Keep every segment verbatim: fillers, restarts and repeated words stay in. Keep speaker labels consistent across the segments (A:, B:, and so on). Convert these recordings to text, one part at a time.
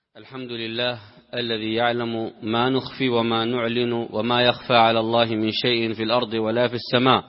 A: الحمد لله الذي يعلم ما نخفي وما نعلن وما يخفى على الله من شيء في الأرض ولا في السماء.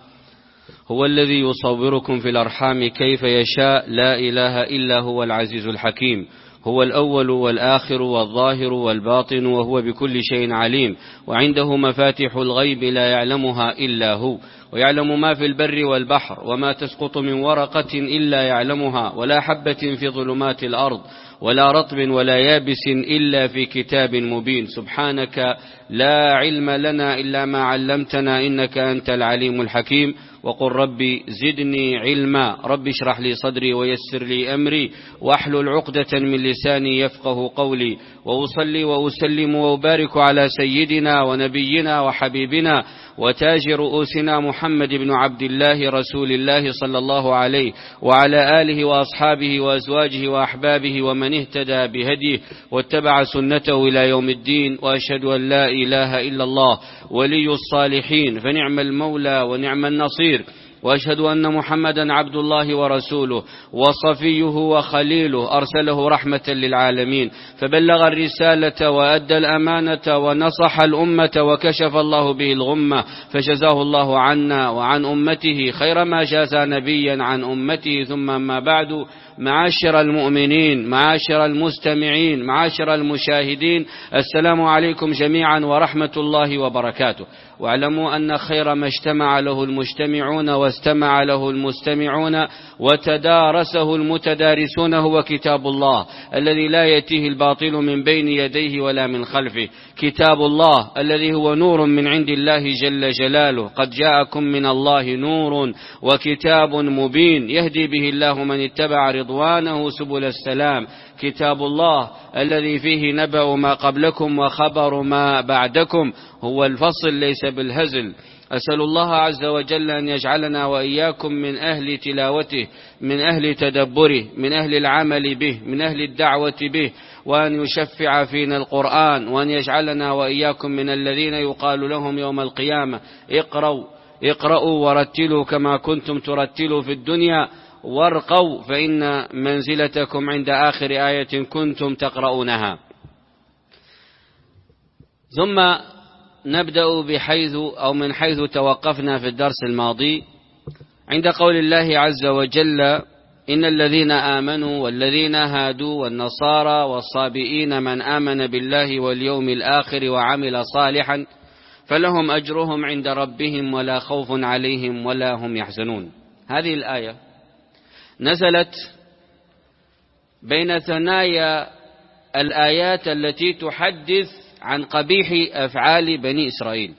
A: هو الذي يصوركم في الأرحام كيف يشاء، لا إله إلا هو العزيز الحكيم. هو الأول والآخر والظاهر والباطن، وهو بكل شيء عليم. وعنده مفاتح الغيب لا يعلمها إلا هو، ويعلم ما في البر والبحر، وما تسقط من ورقة إلا يعلمها، ولا حبة في ظلمات الأرض ولا رطب ولا يابس إلا في كتاب مبين. سبحانك لا علم لنا إلا ما علمتنا إنك أنت العليم الحكيم. وقل ربي زدني علما. رب اشرح لي صدري ويسر لي أمري واحلل عقدة من لساني يفقه قولي. وأصلي وأسلم وأبارك على سيدنا ونبينا وحبيبنا وتاج رؤوسنا محمد بن عبد الله رسول الله صلى الله عليه وعلى آله وأصحابه وأزواجه وأحبابه ومن اهتدى بهديه واتبع سنته إلى يوم الدين. وأشهد أن لا إله إلا الله ولي الصالحين، فنعم المولى ونعم النصير. وأشهد أن محمدا عبد الله ورسوله وصفيه وخليله، أرسله رحمة للعالمين، فبلغ الرسالة وأدى الأمانة ونصح الأمة وكشف الله به الغمة، فجزاه الله عنا وعن أمته خير ما جازى نبيا عن أمته. ثم ما بعد، معاشر المؤمنين، معاشر المستمعين، معاشر المشاهدين، السلام عليكم جميعا ورحمة الله وبركاته. واعلموا أن خير ما اجتمع له المجتمعون واستمع له المستمعون وتدارسه المتدارسون هو كتاب الله الذي لا يأتيه الباطل من بين يديه ولا من خلفه. كتاب الله الذي هو نور من عند الله جل جلاله. قد جاءكم من الله نور وكتاب مبين يهدي به الله من اتبع رضوانه سبل السلام. كتاب الله الذي فيه نبأ ما قبلكم وخبر ما بعدكم، هو الفصل ليس بالهزل. أسأل الله عز وجل أن يجعلنا وإياكم من أهل تلاوته، من أهل تدبره، من أهل العمل به، من أهل الدعوة به، وأن يشفع فينا القرآن، وأن يجعلنا وإياكم من الذين يقال لهم يوم القيامة اقرأوا اقرأوا ورتلوا كما كنتم ترتلوا في الدنيا، وارقوا فإن منزلتكم عند آخر آية كنتم تقرؤونها. ثم نبدأ بحيث أو من حيث توقفنا في الدرس الماضي، عند قول الله عز وجل: إن الذين آمنوا والذين هادوا والنصارى والصابئين من آمن بالله واليوم الآخر وعمل صالحا فلهم أجرهم عند ربهم ولا خوف عليهم ولا هم يحزنون. هذه الآية نزلت بين ثنايا الآيات التي تحدث عن قبيح أفعال بني إسرائيل،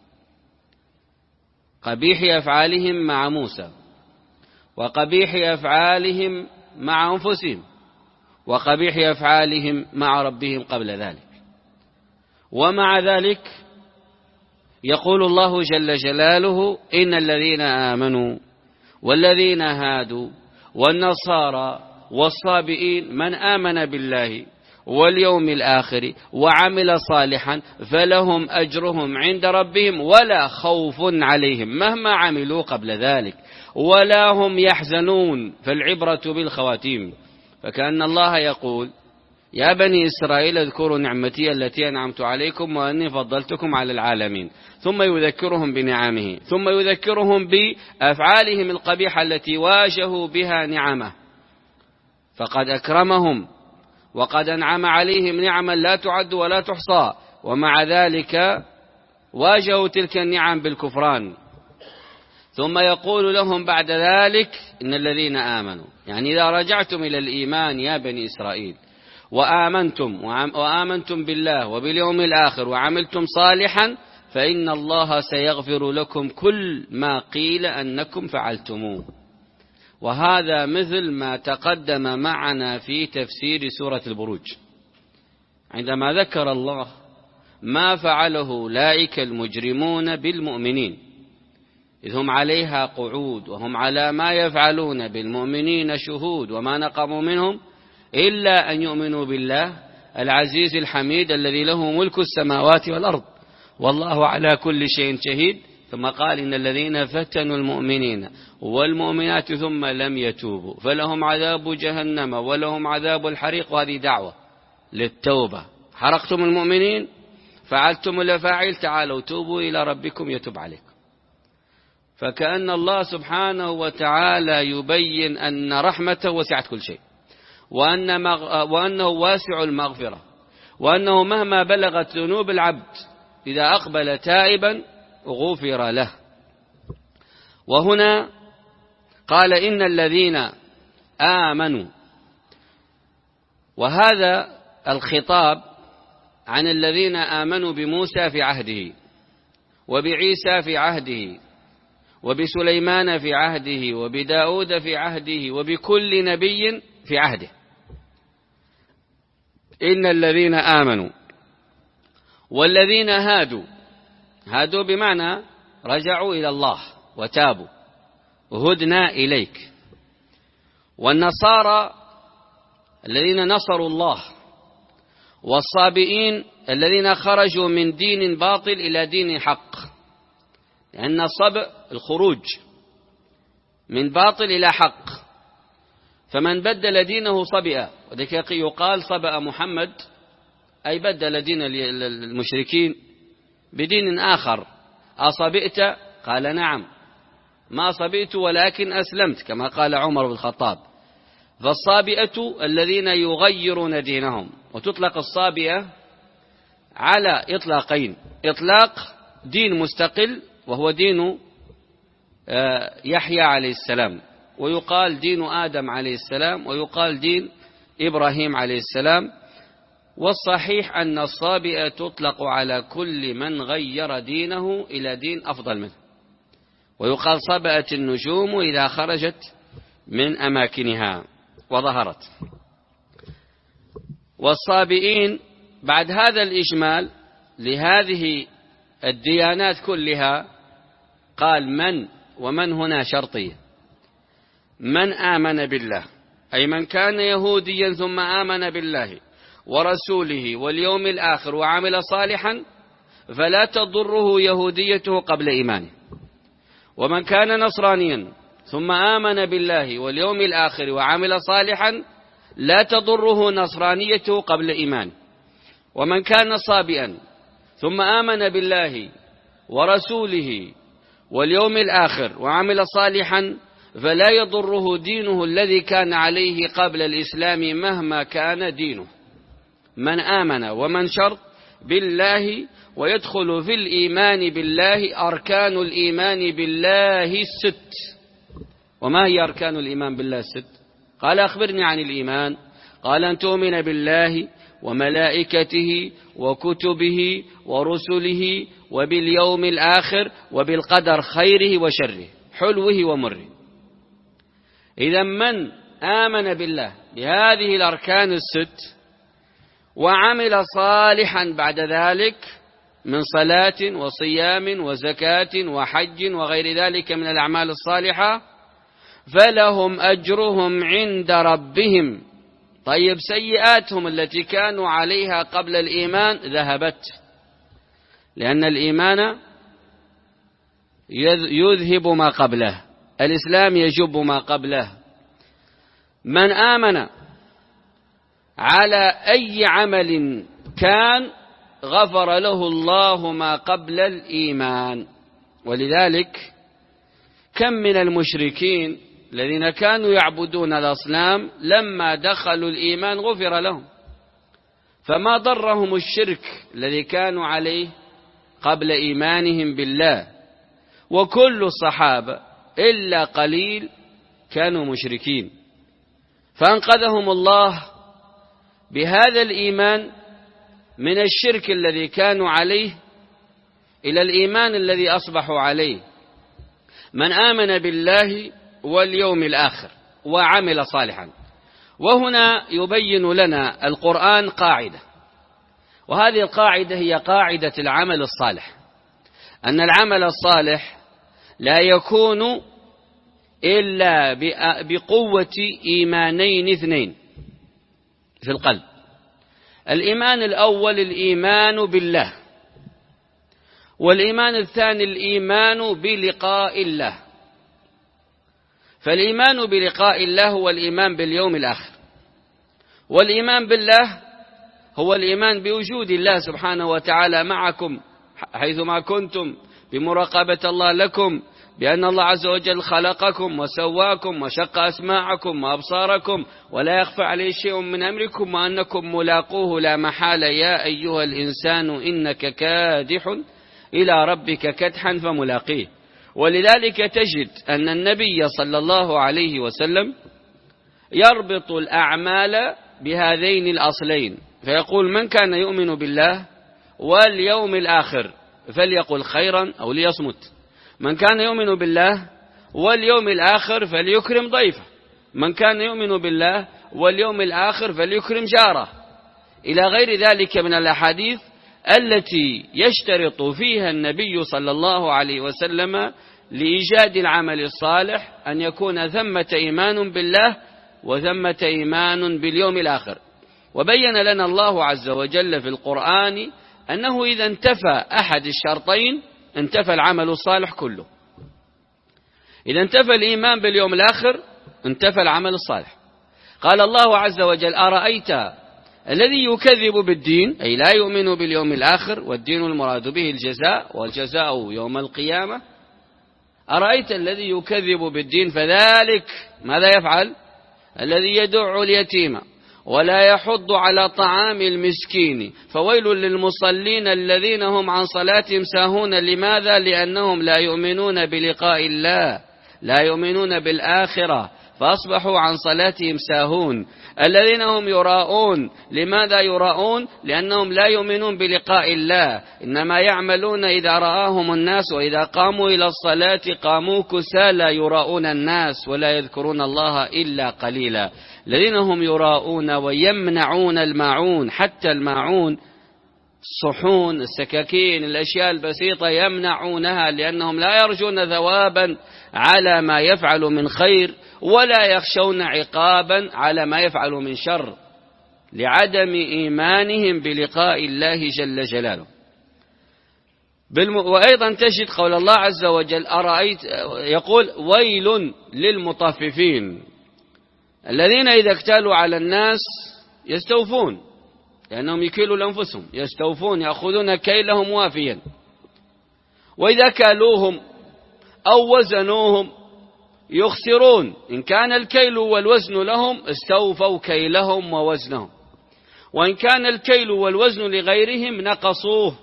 A: قبيح أفعالهم مع موسى، وقبيح أفعالهم مع أنفسهم، وقبيح أفعالهم مع ربهم قبل ذلك. ومع ذلك يقول الله جل جلاله: إن الذين آمنوا والذين هادوا والنصارى والصابئين من آمن بالله واليوم الآخر وعمل صالحا فلهم أجرهم عند ربهم ولا خوف عليهم مهما عملوا قبل ذلك ولا هم يحزنون. فالعبرة بالخواتيم. فكأن الله يقول: يا بني إسرائيل اذكروا نعمتي التي أنعمت عليكم وأني فضلتكم على العالمين. ثم يذكرهم بنعمه، ثم يذكرهم بأفعالهم القبيحة التي واجهوا بها نعمه، فقد أكرمهم وقد أنعم عليهم نعما لا تعد ولا تحصى، ومع ذلك واجهوا تلك النعم بالكفران. ثم يقول لهم بعد ذلك: إن الذين آمنوا، يعني إذا رجعتم إلى الإيمان يا بني إسرائيل وآمنتم وآمنتم بالله وباليوم الآخر وعملتم صالحا فإن الله سيغفر لكم كل ما قيل أنكم فعلتموه. وهذا مثل ما تقدم معنا في تفسير سورة البروج، عندما ذكر الله ما فعله أولئك المجرمون بالمؤمنين إذ هم عليها قعود وهم على ما يفعلون بالمؤمنين شهود وما نقموا منهم إلا أن يؤمنوا بالله العزيز الحميد الذي له ملك السماوات والأرض والله على كل شيء شهيد. ثم قال: إن الذين فتنوا المؤمنين والمؤمنات ثم لم يتوبوا فلهم عذاب جهنم ولهم عذاب الحريق. وهذه دعوة للتوبة. حرقتم المؤمنين، فعلتم الأفاعيل، تعالوا توبوا إلى ربكم يتوب عليكم. فكأن الله سبحانه وتعالى يبين أن رحمته وسعت كل شيء، وأن مغ... وأنه واسع المغفرة، وأنه مهما بلغت ذنوب العبد إذا أقبل تائبا غفر له. وهنا قال إن الذين آمنوا، وهذا الخطاب عن الذين آمنوا بموسى في عهده، وبعيسى في عهده، وبسليمان في عهده، وبداود في عهده، وبكل نبي في عهده. إن الذين آمنوا والذين هادوا، هادوا بمعنى رجعوا إلى الله وتابوا، هدنا إليك. والنصارى الذين نصروا الله، والصابئين الذين خرجوا من دين باطل إلى دين حق، لأن الصبئ الخروج من باطل إلى حق، فمن بدل دينه صبئ، وذلك يقال صبأ محمد، أي بدل دين المشركين بدين آخر. أصبئت؟ قال نعم، ما صبئت ولكن أسلمت، كما قال عمر بن الخطاب. فالصابئة الذين يغيرون دينهم، وتطلق الصابئة على إطلاقين: إطلاق دين مستقل وهو دين يحيى عليه السلام، ويقال دين آدم عليه السلام، ويقال دين إبراهيم عليه السلام. والصحيح أن الصابئة تطلق على كل من غير دينه إلى دين أفضل منه، ويقال صبأت النجوم إذا خرجت من أماكنها وظهرت. والصابئين بعد هذا الإجمال لهذه الديانات كلها قال من، ومن هنا شرطية، من آمن بالله، أي من كان يهوديا ثم آمن بالله ورسوله واليوم الآخر وعمل صالحا فلا تضره يهوديته قبل إيمانه. ومن كان نصرانيا ثم آمن بالله واليوم الآخر وعمل صالحا لا تضره نصرانيته قبل إيمانه. ومن كان صابئا ثم آمن بالله ورسوله واليوم الآخر وعمل صالحا فلا يضره دينه الذي كان عليه قبل الإسلام مهما كان دينه. من آمن، ومن شرط بالله، ويدخل في الإيمان بالله أركان الإيمان بالله الست. وما هي أركان الإيمان بالله الست؟ قال أخبرني عن الإيمان. قال أن تؤمن بالله وملائكته وكتبه ورسله وباليوم الآخر وبالقدر خيره وشره حلوه ومره. إذا من آمن بالله بهذه الأركان الست وعمل صالحا بعد ذلك من صلاة وصيام وزكاة وحج وغير ذلك من الأعمال الصالحة فلهم أجرهم عند ربهم. طيب سيئاتهم التي كانوا عليها قبل الإيمان ذهبت، لأن الإيمان يذهب ما قبله، الإسلام يجب ما قبله. من آمن على أي عمل كان غفر له الله ما قبل الإيمان. ولذلك كم من المشركين الذين كانوا يعبدون الأصنام لما دخلوا الإيمان غفر لهم، فما ضرهم الشرك الذي كانوا عليه قبل إيمانهم بالله. وكل الصحابة إلا قليل كانوا مشركين، فأنقذهم الله بهذا الإيمان من الشرك الذي كانوا عليه إلى الإيمان الذي أصبحوا عليه. من آمن بالله واليوم الآخر وعمل صالحا. وهنا يبين لنا القرآن قاعدة، وهذه القاعدة هي قاعدة العمل الصالح، أن العمل الصالح لا يكون إلا بقوة إيمانين اثنين في القلب. الإيمان الأول الإيمان بالله، والإيمان الثاني الإيمان بلقاء الله. فالإيمان بلقاء الله هو الإيمان باليوم الآخر، والإيمان بالله هو الإيمان بوجود الله سبحانه وتعالى معكم حيثما كنتم، بمراقبة الله لكم، بأن الله عز وجل خلقكم وسواكم وشق أسماعكم وأبصاركم ولا يخفى عليه شيء من أمركم، وأنكم ملاقوه لا محالة. يا أيها الإنسان إنك كادح إلى ربك كدحا فملاقيه. ولذلك تجد أن النبي صلى الله عليه وسلم يربط الأعمال بهذين الأصلين، فيقول: من كان يؤمن بالله واليوم الآخر فليقل خيرا أو ليصمت. من كان يؤمن بالله واليوم الآخر فليكرم ضيفه. من كان يؤمن بالله واليوم الآخر فليكرم جاره، إلى غير ذلك من الأحاديث التي يشترط فيها النبي صلى الله عليه وسلم لإيجاد العمل الصالح أن يكون ثمة إيمان بالله وثمة إيمان باليوم الآخر. وبين لنا الله عز وجل في القرآن أنه إذا انتفى أحد الشرطين انتفى العمل الصالح كله. إذا انتفى الإيمان باليوم الآخر انتفى العمل الصالح. قال الله عز وجل: أرأيت الذي يكذب بالدين، أي لا يؤمن باليوم الآخر، والدين المراد به الجزاء، والجزاء يوم القيامة. أرأيت الذي يكذب بالدين فذلك ماذا يفعل؟ الذي يدع اليتيم ولا يحض على طعام المسكين فويل للمصلين الذين هم عن صلاتهم ساهون. لماذا؟ لأنهم لا يؤمنون بلقاء الله، لا يؤمنون بالآخرة، فأصبحوا عن صلاتهم ساهون. الذين هم يراءون، لماذا يراءون؟ لأنهم لا يؤمنون بلقاء الله، إنما يعملون إذا رآهم الناس، وإذا قاموا إلى الصلاة قاموا كسالى يراءون الناس ولا يذكرون الله إلا قليلا. الذين هم يراءون ويمنعون الماعون، حتى الماعون الصحون السكاكين الأشياء البسيطة يمنعونها، لأنهم لا يرجون ثوابا على ما يفعل من خير ولا يخشون عقابا على ما يفعل من شر، لعدم إيمانهم بلقاء الله جل جلاله. بالم... وأيضا تجد قول الله عز وجل: أرأيت، يقول: ويل للمطففين الذين إذا اكتالوا على الناس يستوفون، لأنهم يكيلوا لأنفسهم، يستوفون يأخذون كيلهم وافيا، وإذا كالوهم أو وزنوهم يخسرون، إن كان الكيل والوزن لهم استوفوا كيلهم ووزنهم، وإن كان الكيل والوزن لغيرهم نقصوه،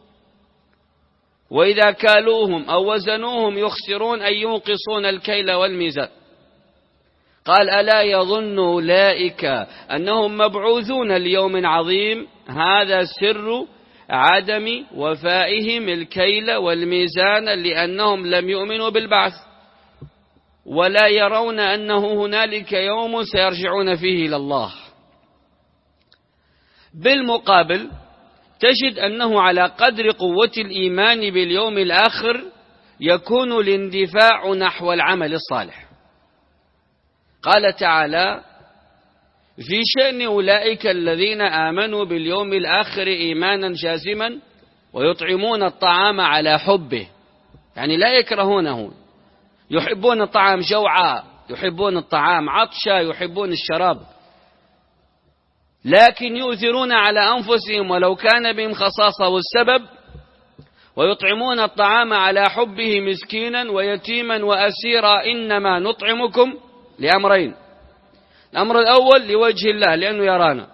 A: وإذا كالوهم أو وزنوهم يخسرون أي ينقصون الكيل والميزان. قال: ألا يظن أولئك أنهم مبعوثون ليوم عظيم. هذا سر عدم وفائهم الكيل والميزان، لأنهم لم يؤمنوا بالبعث ولا يرون أنه هنالك يوم سيرجعون فيه إلى الله. بالمقابل تجد أنه على قدر قوة الإيمان باليوم الآخر يكون الاندفاع نحو العمل الصالح. قال تعالى في شأن أولئك الذين آمنوا باليوم الآخر إيمانا جازما ويطعمون الطعام على حبه، يعني لا يكرهونه، يحبون الطعام جوعا، يحبون الطعام عطشا، يحبون الشراب، لكن يؤثرون على أنفسهم ولو كان بهم خصاصة والسبب، ويطعمون الطعام على حبه مسكينا ويتيما وأسيرا. إنما نطعمكم لأمرين: الأمر الأول لوجه الله لأنه يرانا،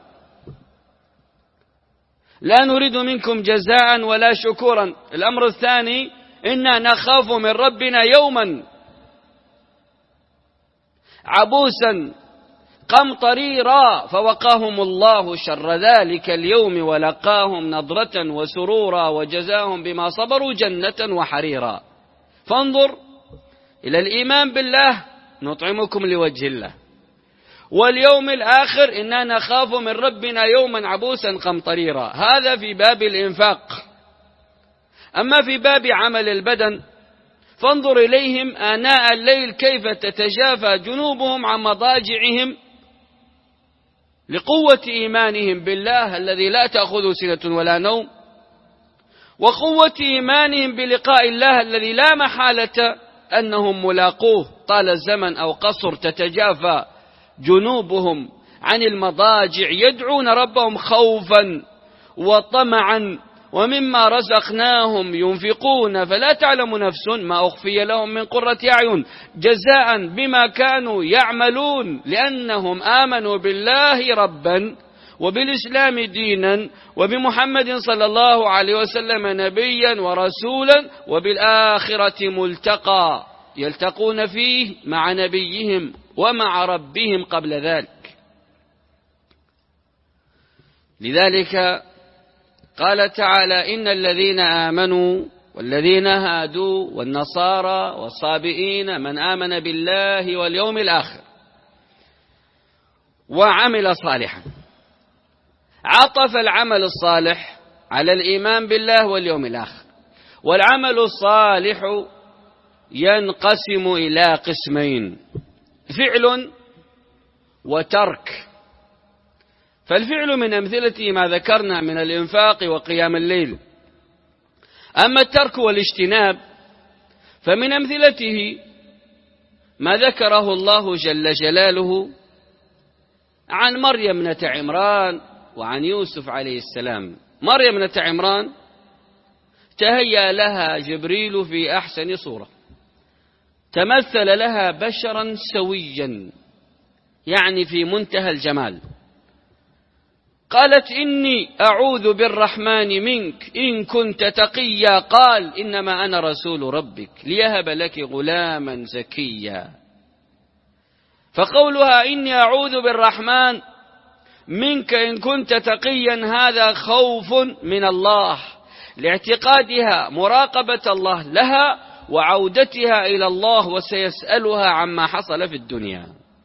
A: لا نريد منكم جزاء ولا شكورا. الأمر الثاني إنا نخاف من ربنا يوما عبوسا قمطريرا فوقاهم الله شر ذلك اليوم ولقاهم نضرة وسرورا وجزاهم بما صبروا جنة وحريرا. فانظر إلى الإيمان بالله: نطعمكم لوجه الله، واليوم الآخر إنا نخاف من ربنا يوما عبوسا قمطريرا. هذا في باب الإنفاق. أما في باب عمل البدن فانظر إليهم آناء الليل كيف تتجافى جنوبهم عن مضاجعهم لقوة إيمانهم بالله الذي لا تأخذه سنة ولا نوم، وقوة إيمانهم بلقاء الله الذي لا محالة أنهم ملاقوه طال الزمن أو قصر. تتجافى جنوبهم عن المضاجع يدعون ربهم خوفا وطمعا ومما رزقناهم ينفقون فلا تعلم نفس ما أخفي لهم من قرة أعين جزاء بما كانوا يعملون لأنهم آمنوا بالله ربا وبالإسلام دينا وبمحمد صلى الله عليه وسلم نبيا ورسولا وبالآخرة ملتقى يلتقون فيه مع نبيهم ومع ربهم قبل ذلك. لذلك قال تعالى إن الذين آمنوا والذين هادوا والنصارى والصابئين من آمن بالله واليوم الآخر وعمل صالحا، عطف العمل الصالح على الإيمان بالله واليوم الآخر. والعمل الصالح ينقسم إلى قسمين: فعل وترك. فالفعل من أمثلته ما ذكرنا من الإنفاق وقيام الليل. أما الترك والاجتناب فمن أمثلته ما ذكره الله جل جلاله عن مريم ابنة عمران وعن يوسف عليه السلام. مريم ابنة عمران تهيأ لها جبريل في أحسن صورة، تمثل لها بشرا سويا يعني في منتهى الجمال. قالت إني أعوذ بالرحمن منك إن كنت تقيا. قال إنما أنا رسول ربك ليهب لك غلاما زكيا. فقولها إني أعوذ بالرحمن منك إن كنت تقيا هذا خوف من الله لاعتقادها مراقبة الله لها وعودتها إلى الله وسيسألها عما حصل في الدنيا.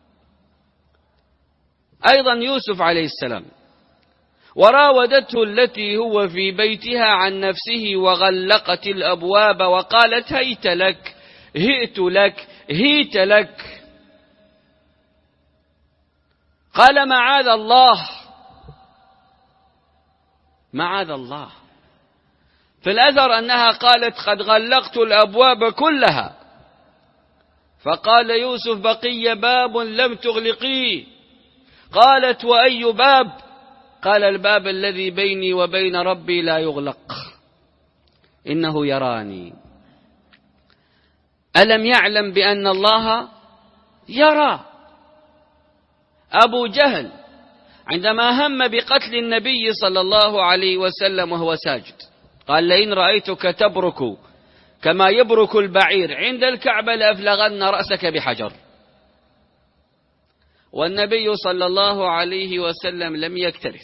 A: أيضا يوسف عليه السلام وراودته التي هو في بيتها عن نفسه وغلقت الأبواب وقالت هيت لك هئت لك هيت لك. قال معاذ الله معاذ الله. في الأثر أنها قالت قد غلقت الأبواب كلها. فقال يوسف بقي باب لم تغلقيه. قالت وأي باب؟ قال الباب الذي بيني وبين ربي لا يغلق إنه يراني. ألم يعلم بأن الله يرى؟ أبو جهل عندما هم بقتل النبي صلى الله عليه وسلم وهو ساجد قال لئن رأيتك تبرك كما يبرك البعير عند الكعبة لأفلغن رأسك بحجر. والنبي صلى الله عليه وسلم لم يكترث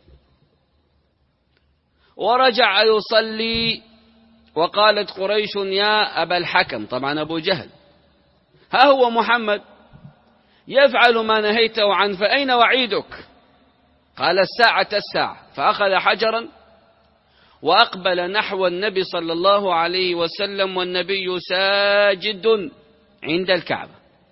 A: ورجع يصلي. وقالت قريش يا أبا الحكم، طبعا أبو جهل، ها هو محمد يفعل ما نهيته عنه فأين وعيدك؟ قال الساعة الساعة. فأخذ حجرا وأقبل نحو النبي صلى الله عليه وسلم والنبي ساجد عند الكعبة.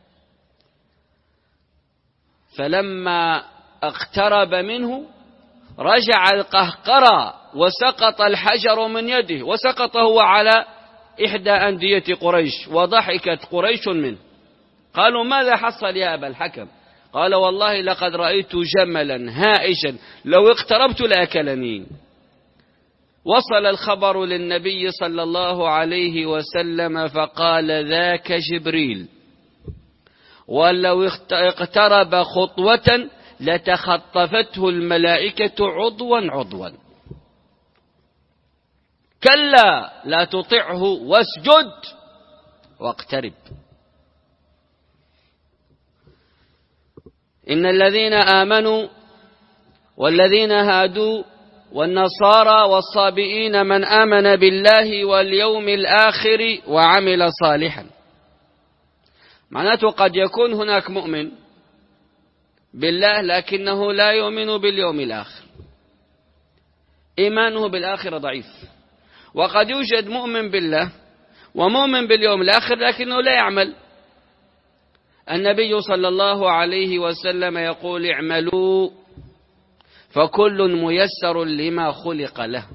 A: فلما اقترب منه رجع القهقرى وسقط الحجر من يده وسقط هو على إحدى أندية قريش وضحكت قريش منه. قالوا ماذا حصل يا أبا الحكم؟ قال والله لقد رأيت جملا هائجا لو اقتربت لأكلني. وصل الخبر للنبي صلى الله عليه وسلم فقال ذاك جبريل ولو اقترب خطوة لتخطفته الملائكة عضوا عضوا. كلا لا تطعه واسجد واقترب. إن الذين آمنوا والذين هادوا والنصارى والصابئين من آمن بالله واليوم الآخر وعمل صالحا. معناته قد يكون هناك مؤمن بالله لكنه لا يؤمن باليوم الآخر، إيمانه بالآخرة ضعيف. وقد يوجد مؤمن بالله ومؤمن باليوم الآخر لكنه لا يعمل. النبي صلى الله عليه وسلم يقول اعملوا فكل ميسر لما خلق له.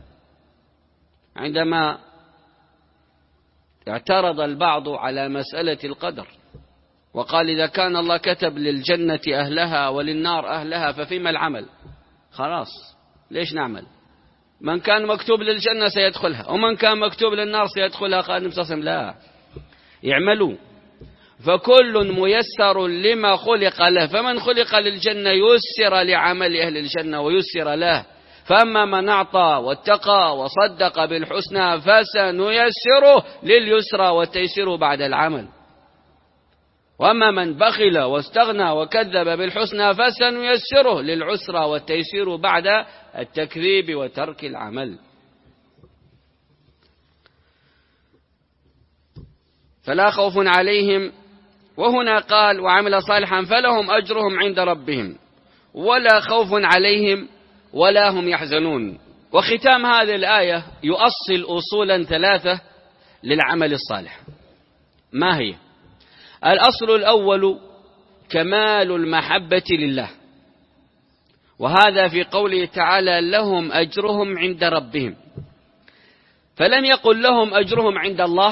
A: عندما اعترض البعض على مسألة القدر وقال إذا كان الله كتب للجنة أهلها وللنار أهلها ففيما العمل؟ خلاص ليش نعمل؟ من كان مكتوب للجنة سيدخلها ومن كان مكتوب للنار سيدخلها. قال نمسسم لا، يعملوا، فكل ميسر لما خلق له، فمن خلق للجنة يسر لعمل أهل الجنة ويسر له، فأما من أعطى واتقى وصدق بالحسنى فسنيسره لليسرى والتيسير بعد العمل، وأما من بخل واستغنى وكذب بالحسنى فسنيسره للعسرى والتيسير بعد التكذيب وترك العمل. فلا خوف عليهم، وهنا قال وعمل صالحا فلهم أجرهم عند ربهم ولا خوف عليهم ولا هم يحزنون. وختام هذه الآية يؤصل أصولا ثلاثة للعمل الصالح. ما هي؟ الأصل الأول كمال المحبة لله، وهذا في قوله تعالى لهم أجرهم عند ربهم، فلم يقل لهم أجرهم عند الله،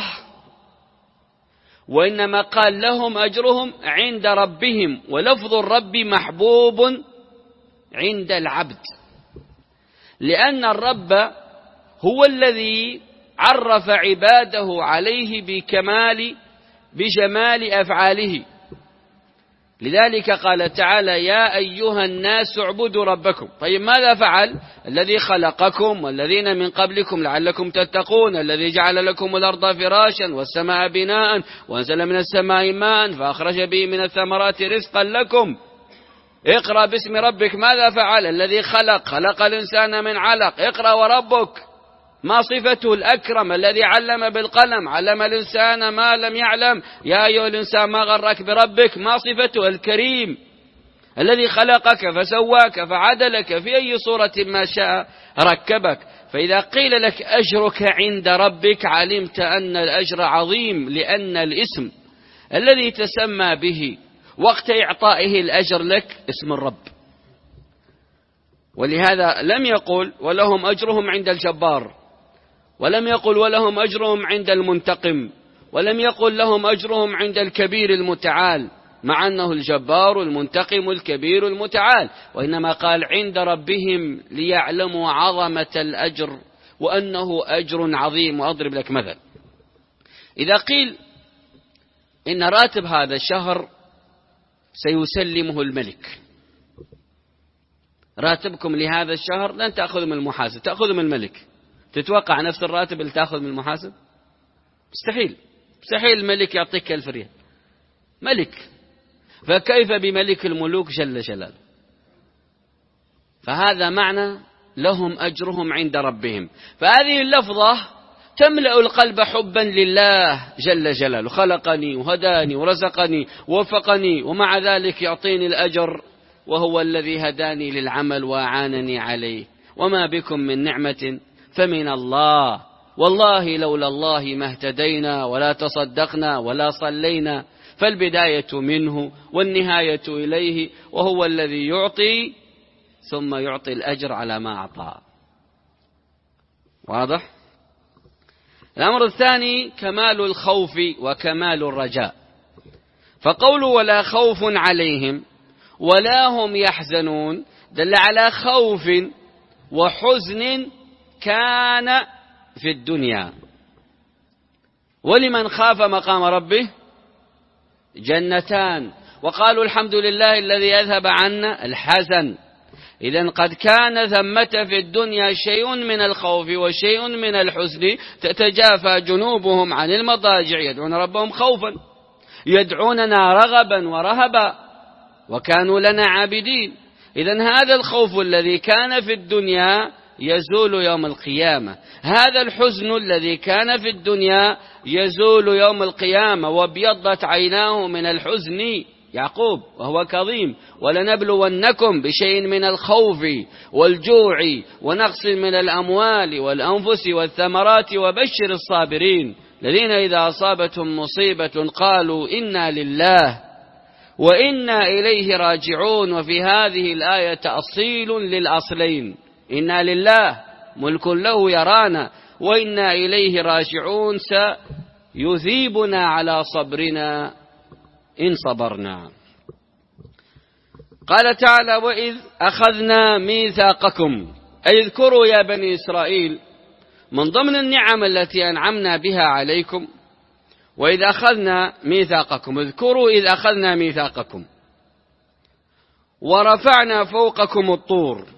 A: وإنما قال لهم أجرهم عند ربهم، ولفظ الرب محبوب عند العبد، لأن الرب هو الذي عرف عباده عليه بكمال بجمال أفعاله. لذلك قال تعالى يا أيها الناس اعبدوا ربكم. طيب ماذا فعل؟ الذي خلقكم والذين من قبلكم لعلكم تتقون، الذي جعل لكم الأرض فراشا والسماء بناء وأنزل من السماء ماء فأخرج به من الثمرات رزقا لكم. اقرأ باسم ربك. ماذا فعل؟ الذي خلق خلق الإنسان من علق. اقرأ وربك. ما صفته؟ الأكرم الذي علم بالقلم، علم الإنسان ما لم يعلم. يا أيها الإنسان ما غرك بربك. ما صفته؟ الكريم الذي خلقك فسواك فعدلك في أي صورة ما شاء ركبك. فإذا قيل لك أجرك عند ربك علمت أن الأجر عظيم، لأن الاسم الذي تسمى به وقت إعطائه الأجر لك اسم الرب. ولهذا لم يقل ولهم أجرهم عند الجبار، ولم يقل ولهم أجرهم عند المنتقم، ولم يقل لهم أجرهم عند الكبير المتعال، مع أنه الجبار المنتقم الكبير المتعال، وإنما قال عند ربهم ليعلموا عظمة الأجر وأنه أجر عظيم. وأضرب لك مثل. إذا قيل إن راتب هذا الشهر سيسلمه الملك، راتبكم لهذا الشهر لن تأخذ من المحاسب، تأخذ من الملك، تتوقع نفس الراتب اللي تأخذ من المحاسب؟ مستحيل. مستحيل الملك يعطيك ألف ريال، ملك، فكيف بملك الملوك جل جلاله؟ فهذا معنى لهم أجرهم عند ربهم. فهذه اللفظة تملأ القلب حبا لله جل جلاله، خلقني وهداني ورزقني ووفقني، ومع ذلك يعطيني الأجر، وهو الذي هداني للعمل وأعانني عليه. وما بكم من نعمة فمن الله، والله لولا الله ما اهتدينا ولا تصدقنا ولا صلينا. فالبداية منه والنهاية إليه، وهو الذي يعطي ثم يعطي الأجر على ما أعطى. واضح؟ الأمر الثاني كمال الخوف وكمال الرجاء. فقوله ولا خوف عليهم ولا هم يحزنون دل على خوف وحزن كان في الدنيا. ولمن خاف مقام ربه جنتان، وقالوا الحمد لله الذي أذهب عنا الحزن. إذن قد كان ثمة في الدنيا شيء من الخوف وشيء من الحزن، تتجافى جنوبهم عن المضاجع يدعون ربهم خوفا، يدعوننا رغبا ورهبا، وكانوا لنا عابدين. إذن هذا الخوف الذي كان في الدنيا يزول يوم القيامة، هذا الحزن الذي كان في الدنيا يزول يوم القيامة. وابيضت عيناه من الحزن يعقوب وهو كظيم. ولنبلونكم بشيء من الخوف والجوع ونقص من الأموال والأنفس والثمرات وبشر الصابرين الذين إذا أصابتهم مصيبة قالوا إنا لله وإنا إليه راجعون. وفي هذه الآية تأصيل للأصلين، إنا لله ملك له يرانا، وإنا إليه راجعون سيثيبنا على صبرنا إن صبرنا. قال تعالى: وإذ أخذنا ميثاقكم، أي اذكروا يا بني إسرائيل من ضمن النعم التي أنعمنا بها عليكم، وإذ أخذنا ميثاقكم، اذكروا إذ أخذنا ميثاقكم ورفعنا فوقكم الطور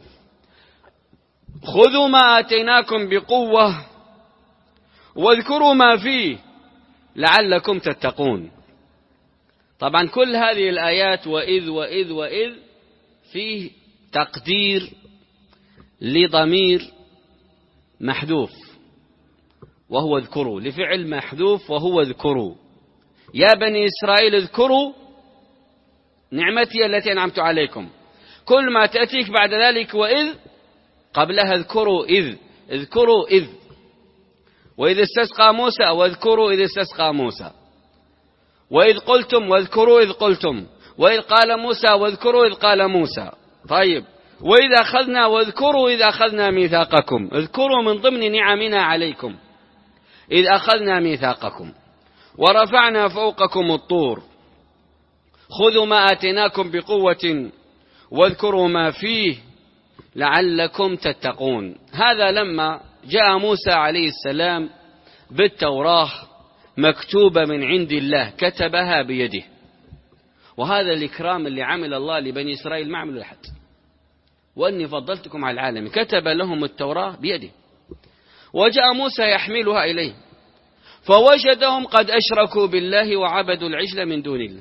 A: خذوا ما آتيناكم بقوة واذكروا ما فيه لعلكم تتقون. طبعا كل هذه الآيات وإذ وإذ وإذ فيه تقدير لضمير محذوف وهو اذكروا، لفعل محذوف وهو اذكروا. يا بني إسرائيل اذكروا نعمتي التي أنعمت عليكم. كل ما تأتيك بعد ذلك وإذ قبلها اذكروا إذ، اذكروا إذ. وإذ استسقى موسى واذكروا إذ استسقى موسى، وإذ قلتم واذكروا إذ قلتم، وإذ قال موسى واذكروا إذ قال موسى. طيب، وإذ أخذنا واذكروا إذ أخذنا ميثاقكم، اذكروا من ضمن نعمنا عليكم إذ أخذنا ميثاقكم ورفعنا فوقكم الطور خذوا ما آتيناكم بقوة واذكروا ما فيه لعلكم تتقون. هذا لما جاء موسى عليه السلام بالتوراة مكتوبة من عند الله، كتبها بيده. وهذا الإكرام اللي عمل الله لبني إسرائيل ما عمله أحد، وأني فضلتكم على العالم. كتب لهم التوراة بيده، وجاء موسى يحملها إليه فوجدهم قد أشركوا بالله وعبدوا العجل من دون الله.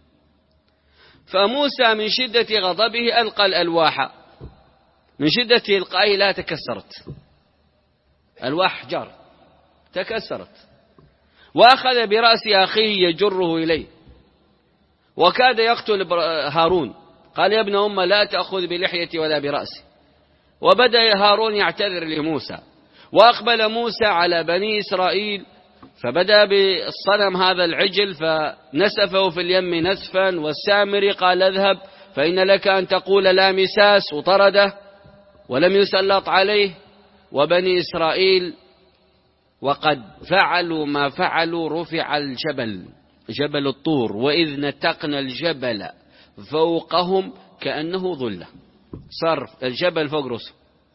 A: فموسى من شدة غضبه ألقى الألواح، من شدة إلقائه لا تكسرت، ألواح جار تكسرت، وأخذ برأس أخيه يجره إليه وكاد يقتل هارون. قال: يا ابن أم لا تأخذ بلحيتي ولا برأسي. وبدأ هارون يعتذر لموسى، وأقبل موسى على بني إسرائيل فبدأ بالصنم هذا العجل فنسفه في اليم نسفا، والسامري قال: اذهب فإن لك أن تقول لا مساس، وطرده ولم يسلط عليه. وبني إسرائيل وقد فعلوا ما فعلوا رفع الجبل، جبل الطور، وإذ نتقنا الجبل فوقهم كأنه ظلة، صار الجبل فوق رأسه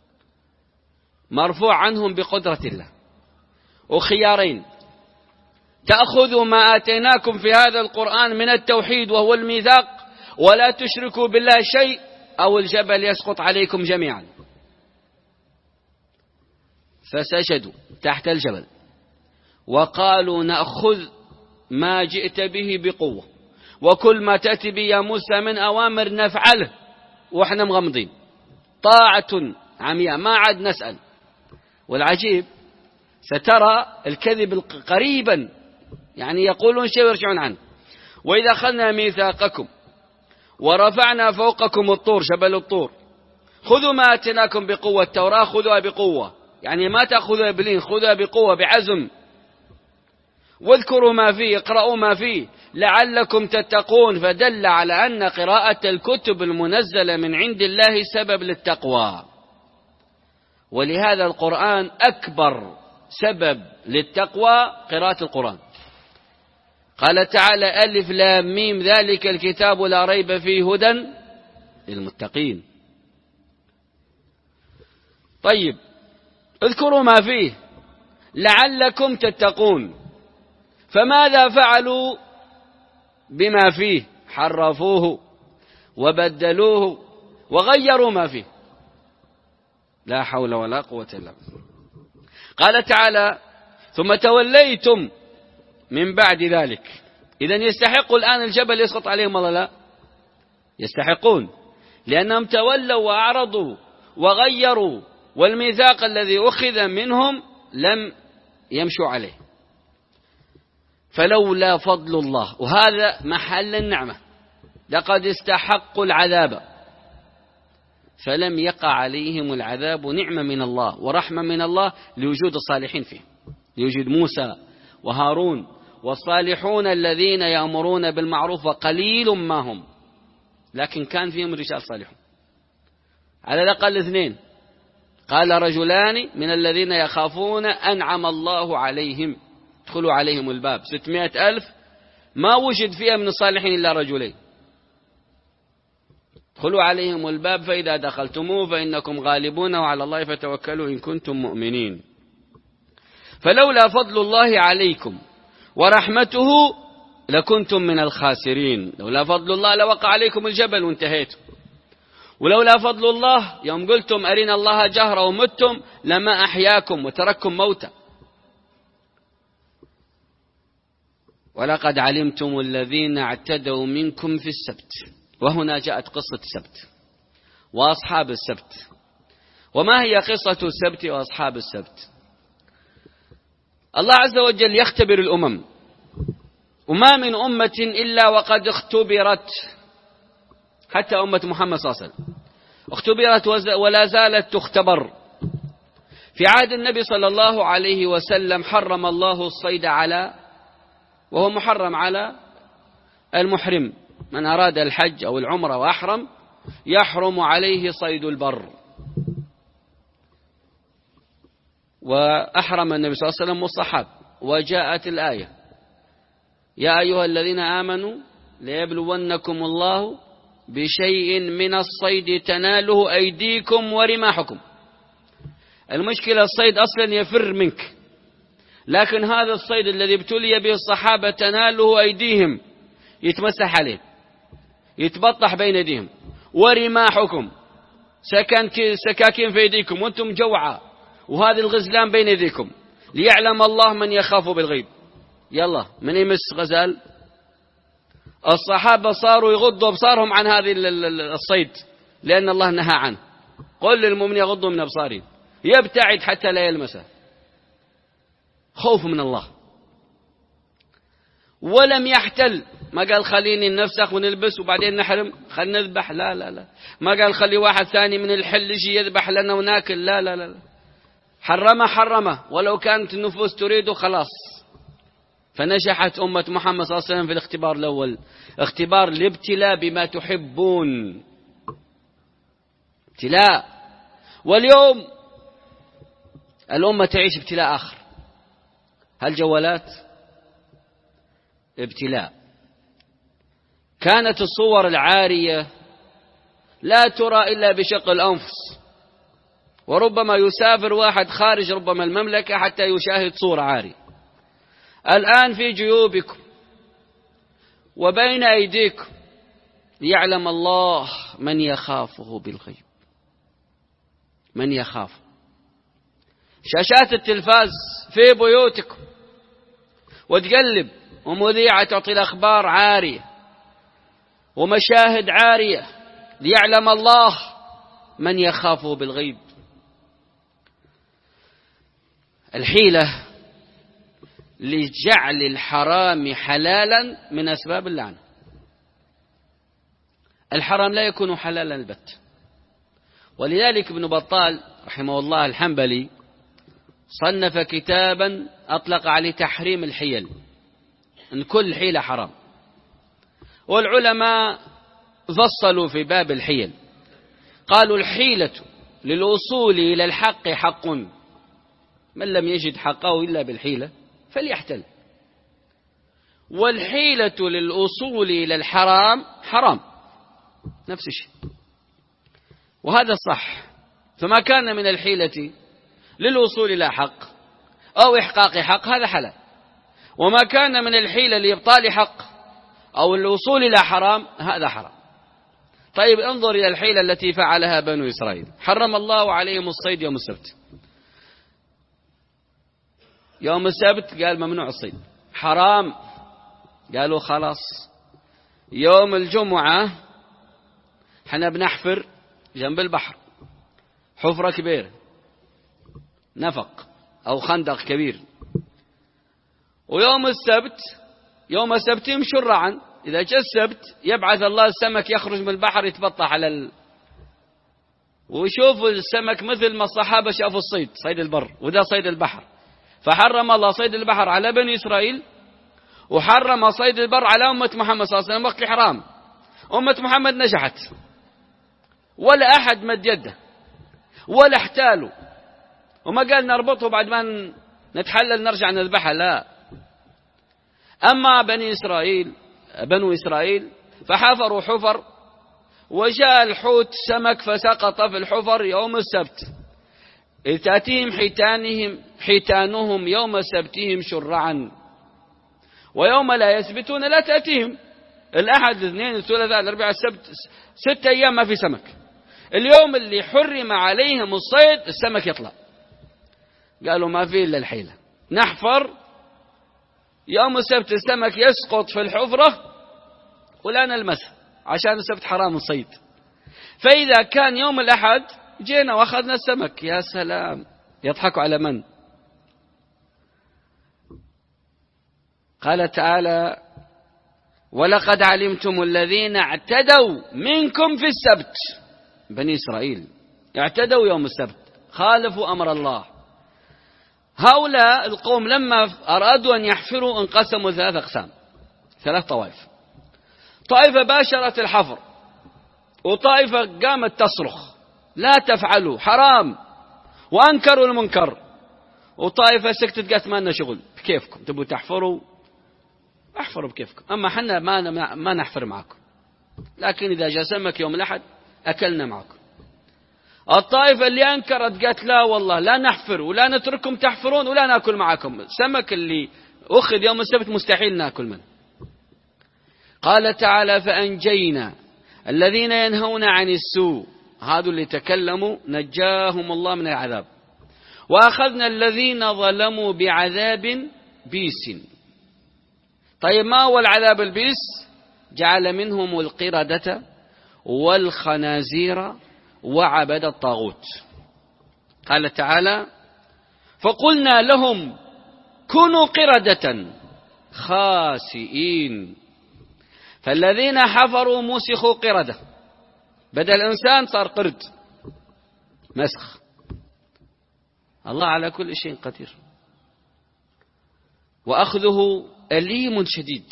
A: مرفوع عنهم بقدرة الله. وخيارين: تأخذوا ما آتيناكم في هذا القرآن من التوحيد وهو الميثاق ولا تشركوا بالله شيء، أو الجبل يسقط عليكم جميعا. فسجدوا تحت الجبل وقالوا: نأخذ ما جئت به بقوة، وكل ما تأتي به يا موسى من أوامر نفعله وإحنا مغمضين، طاعة عمياء ما عاد نسأل. والعجيب سترى الكذب قريبا، يعني يقولون شيء ويرجعون عنه. وإذا أخذنا ميثاقكم ورفعنا فوقكم الطور، جبل الطور، خذوا ما آتيناكم بقوة، التوراة خذوها بقوة، يعني ما تأخذوها بلين، خذوها بقوة بعزم. واذكروا ما فيه، اقرأوا ما فيه لعلكم تتقون. فدل على أن قراءة الكتب المنزلة من عند الله سبب للتقوى. ولهذا القرآن أكبر سبب للتقوى قراءة القرآن. قال تعالى: ألف لام ميم ذلك الكتاب لا ريب فيه هدى للمتقين. طيب، اذكروا ما فيه لعلكم تتقون. فماذا فعلوا بما فيه؟ حرفوه وبدلوه وغيروا ما فيه. لا حول ولا قوة إلا بالله. قال تعالى: ثم توليتم من بعد ذلك. إذن يستحقوا الآن الجبل يسقط عليهم ولا لا؟ يستحقون، لأنهم تولوا وأعرضوا وغيروا، والميثاق الذي أخذ منهم لم يمشوا عليه. فلولا فضل الله، وهذا محل النعمة، لقد استحقوا العذاب فلم يقع عليهم العذاب، نعمة من الله ورحمة من الله لوجود الصالحين فيه، لوجود موسى وهارون والصالحون الذين يأمرون بالمعروف وقليل ما هم، لكن كان فيهم رجال صالحون على الأقل اثنين. قال: رجلان من الذين يخافون أنعم الله عليهم ادخلوا عليهم الباب. ستمائة ألف ما وجد فيها من الصالحين إلا رجلين. ادخلوا عليهم الباب فإذا دخلتموه فإنكم غالبون وعلى الله فتوكلوا إن كنتم مؤمنين. فلولا فضل الله عليكم ورحمته لكنتم من الخاسرين. لولا فضل الله لوقع عليكم الجبل وانتهيتم. ولولا فضل الله يوم قلتم أرنا الله جهرا ومتم لما أحياكم وترككم موتا. ولقد علمتم الذين اعتدوا منكم في السبت. وهنا جاءت قصة السبت وأصحاب السبت. وما هي قصة السبت وأصحاب السبت؟ الله عز وجل يختبر الأمم، وما من أمة إلا وقد اختبرت، حتى أمة محمد صلى الله عليه وسلم اختبرت ولا زالت تختبر. في عهد النبي صلى الله عليه وسلم حرم الله الصيد على وهو محرم على المحرم. من أراد الحج أو العمرة وأحرم يحرم عليه صيد البر. وأحرم النبي صلى الله عليه وسلم والصحابة. وجاءت الآية يا أيها الذين آمنوا ليبلونكم الله بشيء من الصيد تناله أيديكم ورماحكم. المشكلة الصيد أصلا يفر منك، لكن هذا الصيد الذي ابتلي به الصحابة تناله أيديهم، يتمسح عليه، يتبطح بين أيديهم. ورماحكم سكاكين في أيديكم وأنتم جوعى، وهذه الغزلان بين أيديكم، ليعلم الله من يخاف بالغيب. يلا من يمس غزال؟ الصحابة صاروا يغضوا أبصارهم عن هذه الصيد لأن الله نهى عنه. قل للمؤمنين يغضوا من أبصارهم، يبتعد حتى لا يلمسه، خوف من الله. ولم يحتل، ما قال خليني نفسخ ونلبس وبعدين نحرم خلينا نذبح، لا لا لا. ما قال خلي واحد ثاني من الحل يجي يذبح لنا وناكل، لا لا لا. حرمه حرمه ولو كانت النفوس تريده خلاص. فنجحت أمة محمد صلى الله عليه وسلم في الاختبار الأول، اختبار الابتلاء بما تحبون، ابتلاء. واليوم الأمة تعيش ابتلاء آخر. هالجوالات ابتلاء. كانت الصور العارية لا ترى إلا بشق الأنفس، وربما يسافر واحد خارج ربما المملكة حتى يشاهد صورة عارية. الآن في جيوبكم وبين أيديكم ليعلم الله من يخافه بالغيب. من يخاف. شاشات التلفاز في بيوتكم وتقلب، ومذيعة تعطي الأخبار عارية ومشاهد عارية ليعلم الله من يخافه بالغيب. الحيلة لجعل الحرام حلالا من أسباب اللعنة. الحرام لا يكون حلالا البت. ولذلك ابن بطال رحمه الله الحنبلي صنف كتابا أطلق عليه تحريم الحيل، أن كل حيلة حرام. والعلماء فصلوا في باب الحيل، قالوا الحيلة للوصول إلى الحق حق، من لم يجد حقه إلا بالحيلة فليحتل. والحيلة للوصول إلى الحرام حرام، نفس الشيء. وهذا صح. فما كان من الحيلة للوصول إلى حق أو إحقاق حق هذا حلال، وما كان من الحيلة لإبطال حق أو الوصول إلى حرام هذا حرام. طيب انظر إلى الحيلة التي فعلها بنو إسرائيل. حرم الله عليهم الصيد يوم السبت. يوم السبت قال ممنوع الصيد، حرام، قالوا خلاص. يوم الجمعة حنا بنحفر جنب البحر حفرة كبيرة، نفق أو خندق كبير. ويوم السبت يوم السبت يمشوا الرعن. إذا جاء السبت يبعث الله السمك يخرج من البحر يتبطح على ال... ويشوفوا السمك مثل ما الصحابة شافوا الصيد، صيد البر، وده صيد البحر. فحرم الله صيد البحر على بني إسرائيل، وحرم صيد البر على أمة محمد صلى الله عليه وسلم وقت الحرام. أمة محمد نجحت، ولا أحد مد يده ولا احتالوا، وما قال نربطه بعد ما نتحلل نرجع نذبحها، لا. أما بني إسرائيل بنو إسرائيل فحفروا حفر، وجاء الحوت سمك فسقط في الحفر يوم السبت، إذ تأتيهم حيتانهم حيتانهم يوم سبتهم شرعا، ويوم لا يسبتون لا تأتيهم. الأحد الاثنين الثلاثاء الأربعاء السبت ست أيام ما في سمك. اليوم اللي حرم عليهم الصيد السمك يطلع. قالوا ما في إلا الحيلة، نحفر يوم السبت السمك يسقط في الحفرة ولا نلمسه عشان السبت حرام الصيد. فإذا كان يوم الأحد جينا وأخذنا السمك، يا سلام، يضحكوا على من؟ قال تعالى: ولقد علمتم الذين اعتدوا منكم في السبت. بني إسرائيل اعتدوا يوم السبت، خالفوا أمر الله. هؤلاء القوم لما أرادوا أن يحفروا انقسموا ثلاث أقسام، ثلاث طوائف. طائفة باشرت الحفر، وطائفة قامت تصرخ لا تفعلوا حرام وأنكروا المنكر، وطائفة سكتت قالت ما لنا شغل، بكيفكم تبوا تحفروا احفروا بكيفكم، أما حنا ما ما نحفر معكم، لكن إذا جاء سمك يوم الأحد أكلنا معكم. الطائفة اللي أنكرت قالت لا والله لا نحفر ولا نترككم تحفرون ولا نأكل معكم، السمك اللي أخذ يوم السبت مستحيل نأكل منه. قال تعالى: فأنجينا الذين ينهون عن السوء، هذو اللي تكلموا نجاهم الله من العذاب، وأخذنا الذين ظلموا بعذاب بيس. طيب ما هو العذاب البيس؟ جعل منهم القردة والخنازير وعبد الطاغوت. قال تعالى: فقلنا لهم كونوا قردة خاسئين. فالذين حفروا مسخوا قردة، بدل الإنسان صار قرد، مسخ. الله على كل شيء قدير، وأخذه أليم شديد.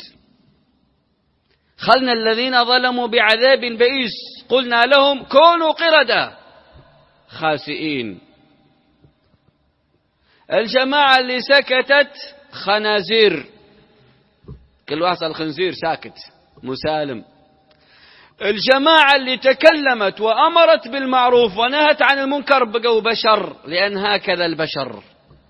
A: خلنا الذين ظلموا بعذاب بئيس، قلنا لهم كونوا قردة خاسئين. الجماعة اللي سكتت خنازير، كل واحد الخنزير ساكت مسالم. الجماعة اللي تكلمت وأمرت بالمعروف ونهت عن المنكر بقوا بشر، لأن هكذا البشر.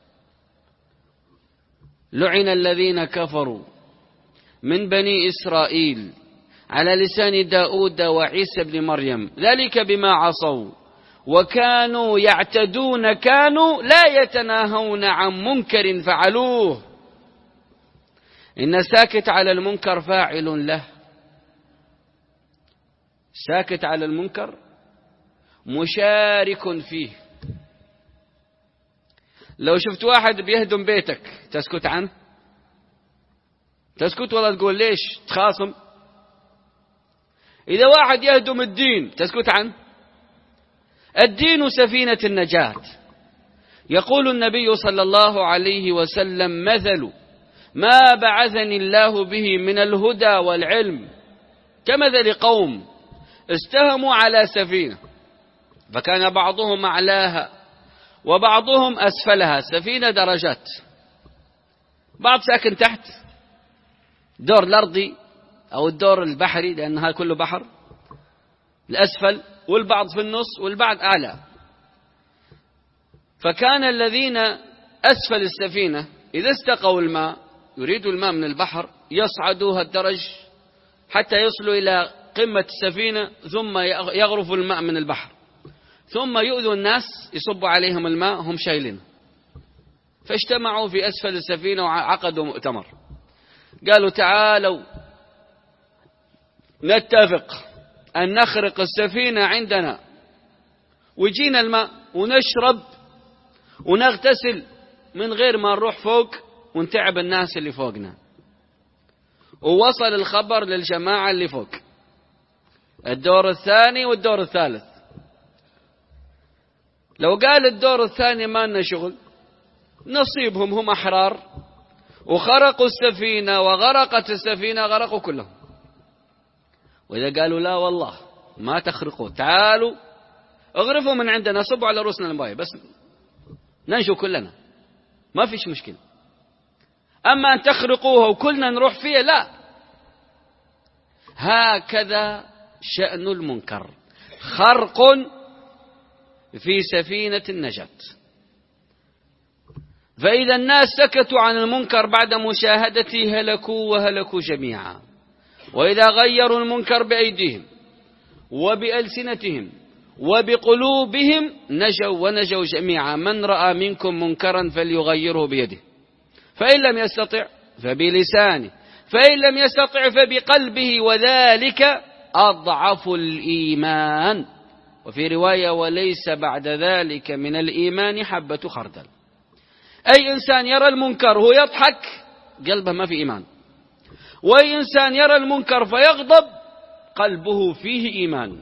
A: لعن الذين كفروا من بني إسرائيل على لسان داود وعيسى بن مريم، ذلك بما عصوا وكانوا يعتدون، كانوا لا يتناهون عن منكر فعلوه. إن ساكت على المنكر فاعل له، ساكت على المنكر مشارك فيه. لو شفت واحد بيهدم بيتك تسكت عنه؟ تسكت ولا تقول ليش تخاصم؟ إذا واحد يهدم الدين تسكت عنه؟ الدين سفينة النجاة. يقول النبي صلى الله عليه وسلم: مثل ما بعثني الله به من الهدى والعلم كمثل قوم استهموا على سفينة، فكان بعضهم أعلاها وبعضهم أسفلها. سفينة درجات، بعض ساكن تحت دور الأرضي أو الدور البحري لأنها كله بحر، الأسفل، والبعض في النص والبعض أعلى. فكان الذين أسفل السفينة إذا استقوا الماء، يريدوا الماء من البحر، يصعدوها الدرج حتى يصلوا إلى قمة السفينة، ثم يغرفوا الماء من البحر، ثم يؤذوا الناس يصبوا عليهم الماء هم شايلين. فاجتمعوا في أسفل السفينة وعقدوا مؤتمر، قالوا تعالوا نتفق أن نخرق السفينة عندنا ويجينا الماء ونشرب ونغتسل من غير ما نروح فوق ونتعب الناس اللي فوقنا. ووصل الخبر للجماعة اللي فوق، الدور الثاني والدور الثالث. لو قال الدور الثاني ما لنا شغل، نصيبهم هم أحرار، وخرقوا السفينة وغرقت السفينة، غرقوا كلهم. وإذا قالوا لا والله ما تخرقوا، تعالوا اغرفوا من عندنا، صبوا على رؤوسنا الماء بس ننجو كلنا، ما فيش مشكلة. أما أن تخرقوها وكلنا نروح فيها لا. هكذا شأن المنكر، خرق في سفينة النجاة. فإذا الناس سكتوا عن المنكر بعد مشاهدته هلكوا وهلكوا جميعا. وإذا غيروا المنكر بأيديهم وبألسنتهم وبقلوبهم نجوا ونجوا جميعا. من رأى منكم منكرا فليغيره بيده، فإن لم يستطع فبلسانه، فإن لم يستطع فبقلبه، وذلك أضعف الإيمان. وفي رواية وليس بعد ذلك من الإيمان حبة خردل. أي إنسان يرى المنكر وهو يضحك قلبه ما في إيمان، وأي إنسان يرى المنكر فيغضب قلبه فيه إيمان.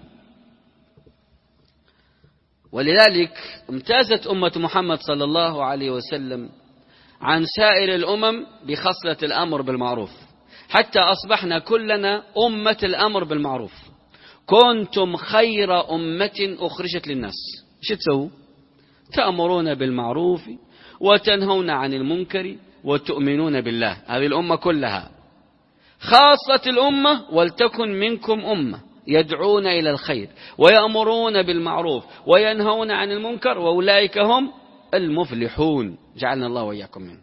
A: ولذلك امتازت أمة محمد صلى الله عليه وسلم عن سائر الأمم بخصلة الأمر بالمعروف، حتى أصبحنا كلنا أمة الأمر بالمعروف. كنتم خير أمة أخرجت للناس. شو تسووا؟ تأمرون بالمعروف وتنهون عن المنكر وتؤمنون بالله. هذه الأمة كلها. خاصة الأمة ولتكن منكم أمة يدعون إلى الخير ويأمرون بالمعروف وينهون عن المنكر وأولئك هم المفلحون، جعلنا الله وإياكم منهم.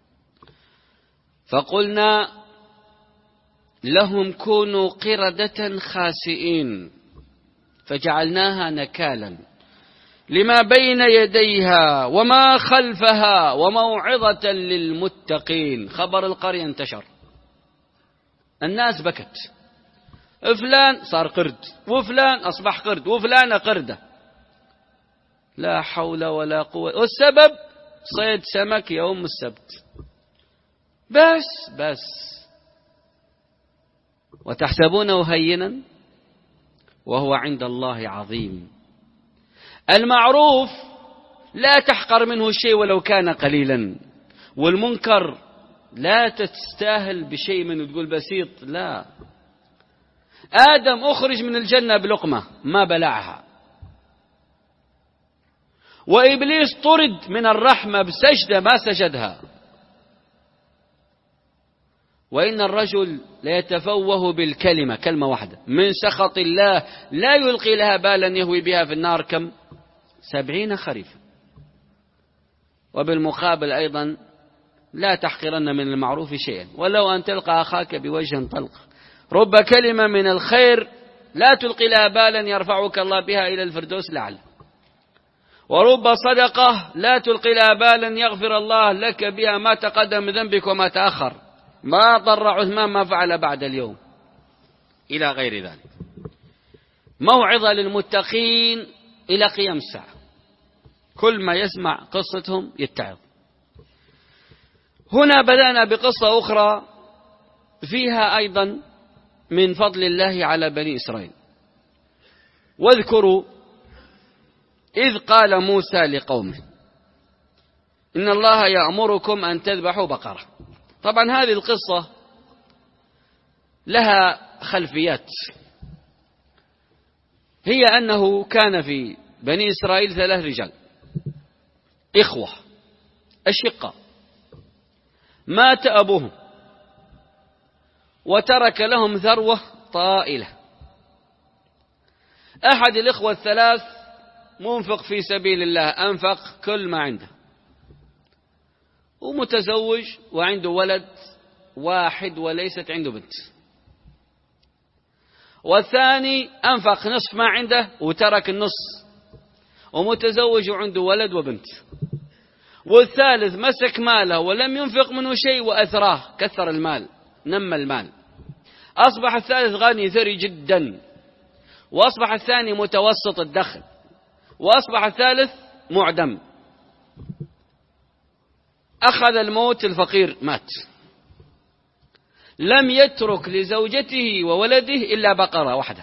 A: فقلنا لهم كونوا قردة خاسئين، فجعلناها نكالا لما بين يديها وما خلفها وموعظة للمتقين. خبر القرية انتشر، الناس بكت، فلان صار قرد وفلان أصبح قرد وفلان قردة، لا حول ولا قوة. والسبب صيد سمك يوم السبت بس بس. وتحسبونه هينا وهو عند الله عظيم. المعروف لا تحقر منه شيء ولو كان قليلا، والمنكر لا تستاهل بشيء منه تقول بسيط. لا، آدم أخرج من الجنة بلقمة ما بلعها، وإبليس طرد من الرحمة بسجدة ما سجدها. وإن الرجل ليتفوه بالكلمة، كلمة واحدة من سخط الله لا يلقي لها بالا يهوي بها في النار كم سبعين خريفا. وبالمقابل أيضا لا تحقرن من المعروف شيئا ولو أن تلقى أخاك بوجه طلق. رب كلمة من الخير لا تلقي لها بالا يرفعك الله بها إلى الفردوس الأعلى، ورب صدقة لا تلقي لها بالا يغفر الله لك بها ما تقدم من ذنبك وما تأخر، ما ضر عثمان ما فعل بعد اليوم، إلى غير ذلك. موعظة للمتقين إلى قيام الساعة، كل ما يسمع قصتهم يتعظ. هنا بدأنا بقصة أخرى فيها أيضا من فضل الله على بني إسرائيل. واذكروا إذ قال موسى لقومه إن الله يأمركم أن تذبحوا بقرة. طبعا هذه القصة لها خلفيات، هي أنه كان في بني إسرائيل ثلاث رجال إخوة أشقاء، مات أبوهم وترك لهم ثروة طائلة. أحد الإخوة الثلاث منفق في سبيل الله، أنفق كل ما عنده، ومتزوج وعنده ولد واحد وليست عنده بنت. والثاني أنفق نصف ما عنده وترك النص، ومتزوج وعنده ولد وبنت. والثالث مسك ماله ولم ينفق منه شيء وأثراه، كثر المال، نمى المال، أصبح الثالث غني ثري جدا، وأصبح الثاني متوسط الدخل، وأصبح الثالث معدم. أخذ الموت، الفقير مات، لم يترك لزوجته وولده إلا بقرة واحدة،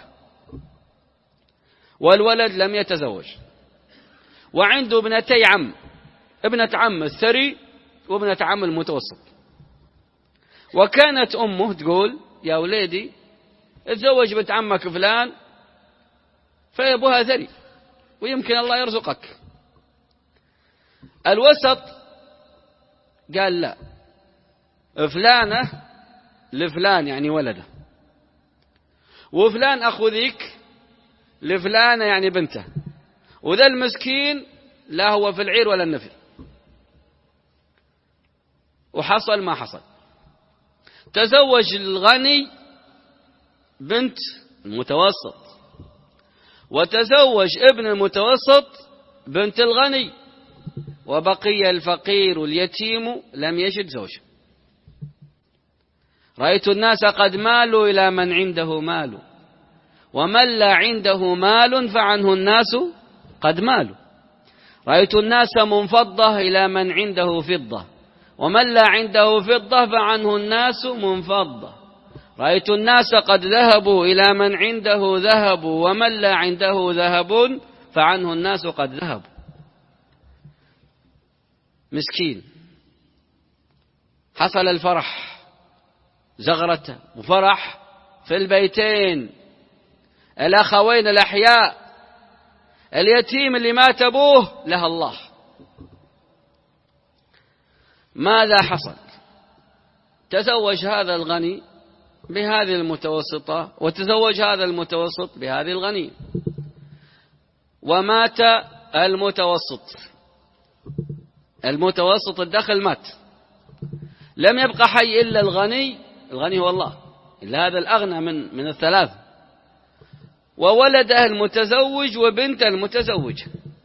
A: والولد لم يتزوج، وعنده ابنتي عم، ابنة عم الثري وابنة عم المتوسط. وكانت أمه تقول يا وليدي اتزوج بنت عمك فلان فيبوها ثري ويمكن الله يرزقك. الوسط قال لا، فلانة لفلان يعني ولده، وفلان أخو ذيك لفلانة يعني بنته، وذا المسكين لا هو في العير ولا النفر. وحصل ما حصل، تزوج الغني بنت المتوسط، وتزوج ابن المتوسط بنت الغني، وبقي الفقير اليتيم لم يجد زوجا. رأيت الناس قد مالوا إلى من عنده مال، ومن لا عنده مال فعنه الناس قد مالوا. رأيت الناس منفضة إلى من عنده فضة، ومن لا عنده فضة فعنه الناس منفضة. رأيت الناس قد ذهبوا إلى من عنده ذهب، ومن لا عنده ذهب فعنه الناس قد ذهبوا. مسكين حصل الفرح، زغرته وفرح في البيتين، الأخوين الأحياء، اليتيم اللي مات أبوه له الله. ماذا حصل؟ تزوج هذا الغني بهذه المتوسطة، وتزوج هذا المتوسط بهذه الغني، ومات المتوسط. المتوسط الدخل مات، لم يبقى حي إلا الغني. الغني هو الله، إلا هذا الأغنى من من الثلاث، وولده المتزوج وبنت المتزوج.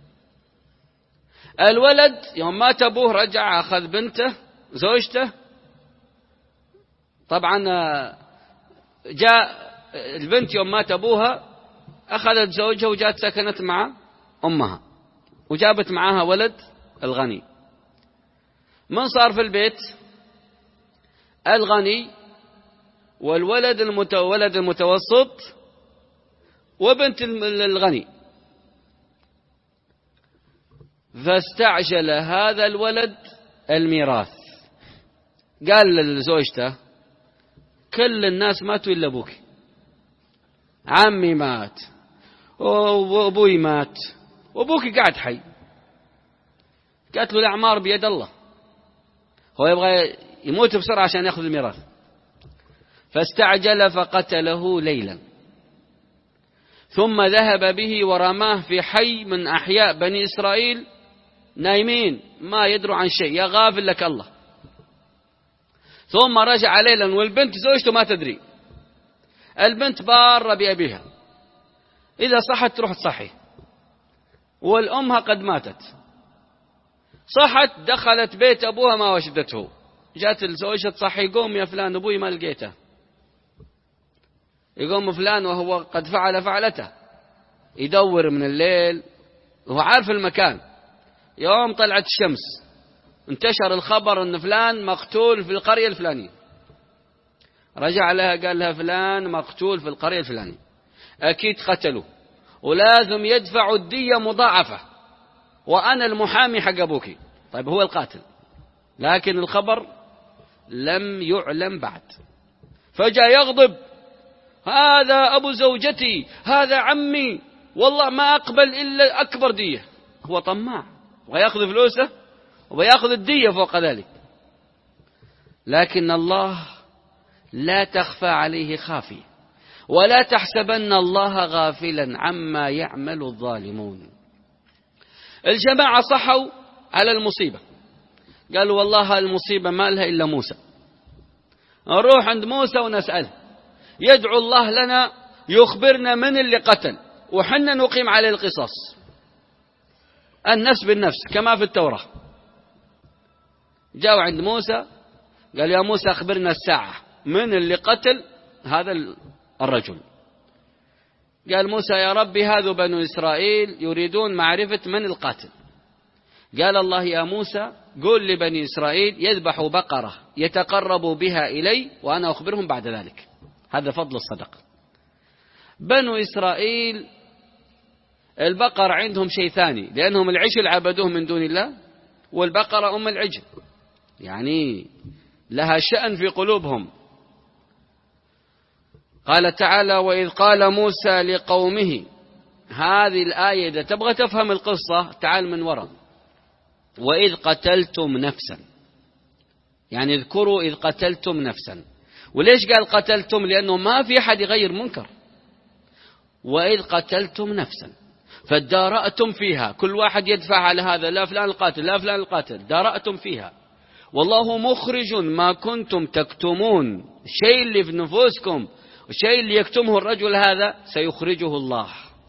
A: الولد يوم مات أبوه رجع أخذ بنته زوجته. طبعا جاء البنت يوم مات أبوها أخذت زوجها وجاءت سكنت مع أمها، وجابت معها ولد الغني. من صار في البيت؟ الغني والولد المتولد المتوسط وبنت الغني. فاستعجل هذا الولد الميراث، قال لزوجته كل الناس ماتوا إلا أبوك، عمي مات وأبوي مات وأبوك قاعد حي. قالت له الأعمار بيد الله، هو يبغى يموت بسرعة عشان يأخذ الميراث. فاستعجل فقتله ليلا، ثم ذهب به ورماه في حي من أحياء بني إسرائيل، نايمين ما يدروا عن شيء، يا غافل لك الله. ثم رجع ليلا والبنت زوجته ما تدري. البنت بارة بأبيها، إذا صحت تروح تصحي، والأمها قد ماتت. صحت دخلت بيت أبوها ما وجدته، جات الزوجة تصحي، قوم يا فلان أبوي ما لقيته. يقوم فلان وهو قد فعل فعلته، يدور من الليل وهو عارف المكان. يوم طلعت الشمس انتشر الخبر أن فلان مقتول في القرية الفلانية. رجع لها قال لها فلان مقتول في القرية الفلانية، أكيد قتلوا ولازم يدفعوا الدية مضاعفة، وأنا المحامي حق أبوك. طيب هو القاتل، لكن الخبر لم يعلم بعد. فجاء يغضب، هذا أبو زوجتي، هذا عمي، والله ما أقبل إلا أكبر دية. هو طماع ويأخذ فلوسه ويأخذ الدية فوق ذلك. لكن الله لا تخفى عليه خافية، ولا تحسبن الله غافلا عما يعمل الظالمون. الجماعة صحوا على المصيبة، قالوا والله المصيبة ما لها إلا موسى، نروح عند موسى ونسأله يدعو الله لنا يخبرنا من اللي قتل، وحنا نقيم عليه القصاص، النفس بالنفس كما في التوراة. جاءوا عند موسى قال يا موسى أخبرنا الساعة، من اللي قتل هذا الرجل؟ قال موسى يا ربي هذا بنو إسرائيل يريدون معرفة من القاتل. قال الله يا موسى قل لبني إسرائيل يذبحوا بقرة يتقربوا بها إلي وأنا أخبرهم بعد ذلك. هذا فضل الصدقة. بنو إسرائيل البقر عندهم شيء ثاني، لأنهم العجل عبدوه من دون الله، والبقرة أم العجل، يعني لها شأن في قلوبهم. قال تعالى وإذ قال موسى لقومه، هذه الآية إذا تبغى تفهم القصة تعال من وراء. وإذ قتلتم نفسا يعني اذكروا إذ قتلتم نفسا. وليش قال قتلتم؟ لأنه ما في أحد يغير منكر. وإذ قتلتم نفسا فادارأتم فيها، كل واحد يدفع على هذا، لا فلان القاتل لا فلان القاتل، دارأتم فيها. والله مخرج ما كنتم تكتمون، الشيء اللي في نفوسكم والشيء اللي يكتمه الرجل هذا سيخرجه الله.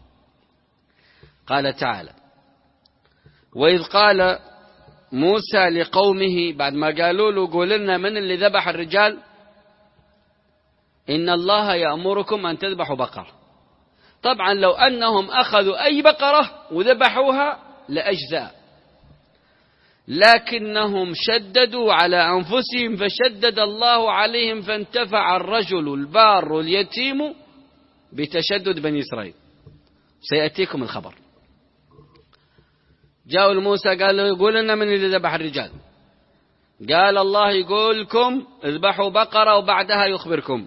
A: قال تعالى: وإذ قال موسى لقومه، بعد ما قالوا له قول لنا من اللي ذبح الرجال، إن الله يأمركم أن تذبحوا بقرة. طبعا لو أنهم أخذوا أي بقرة وذبحوها لأجزاء، لكنهم شددوا على أنفسهم فشدد الله عليهم، فانتفع الرجل البار اليتيم بتشدد بني إسرائيل. سيأتيكم الخبر. جاءوا لموسى قالوا يقول لنا من اللي ذبح الرجال، قال الله يقول لكم اذبحوا بقرة وبعدها يخبركم.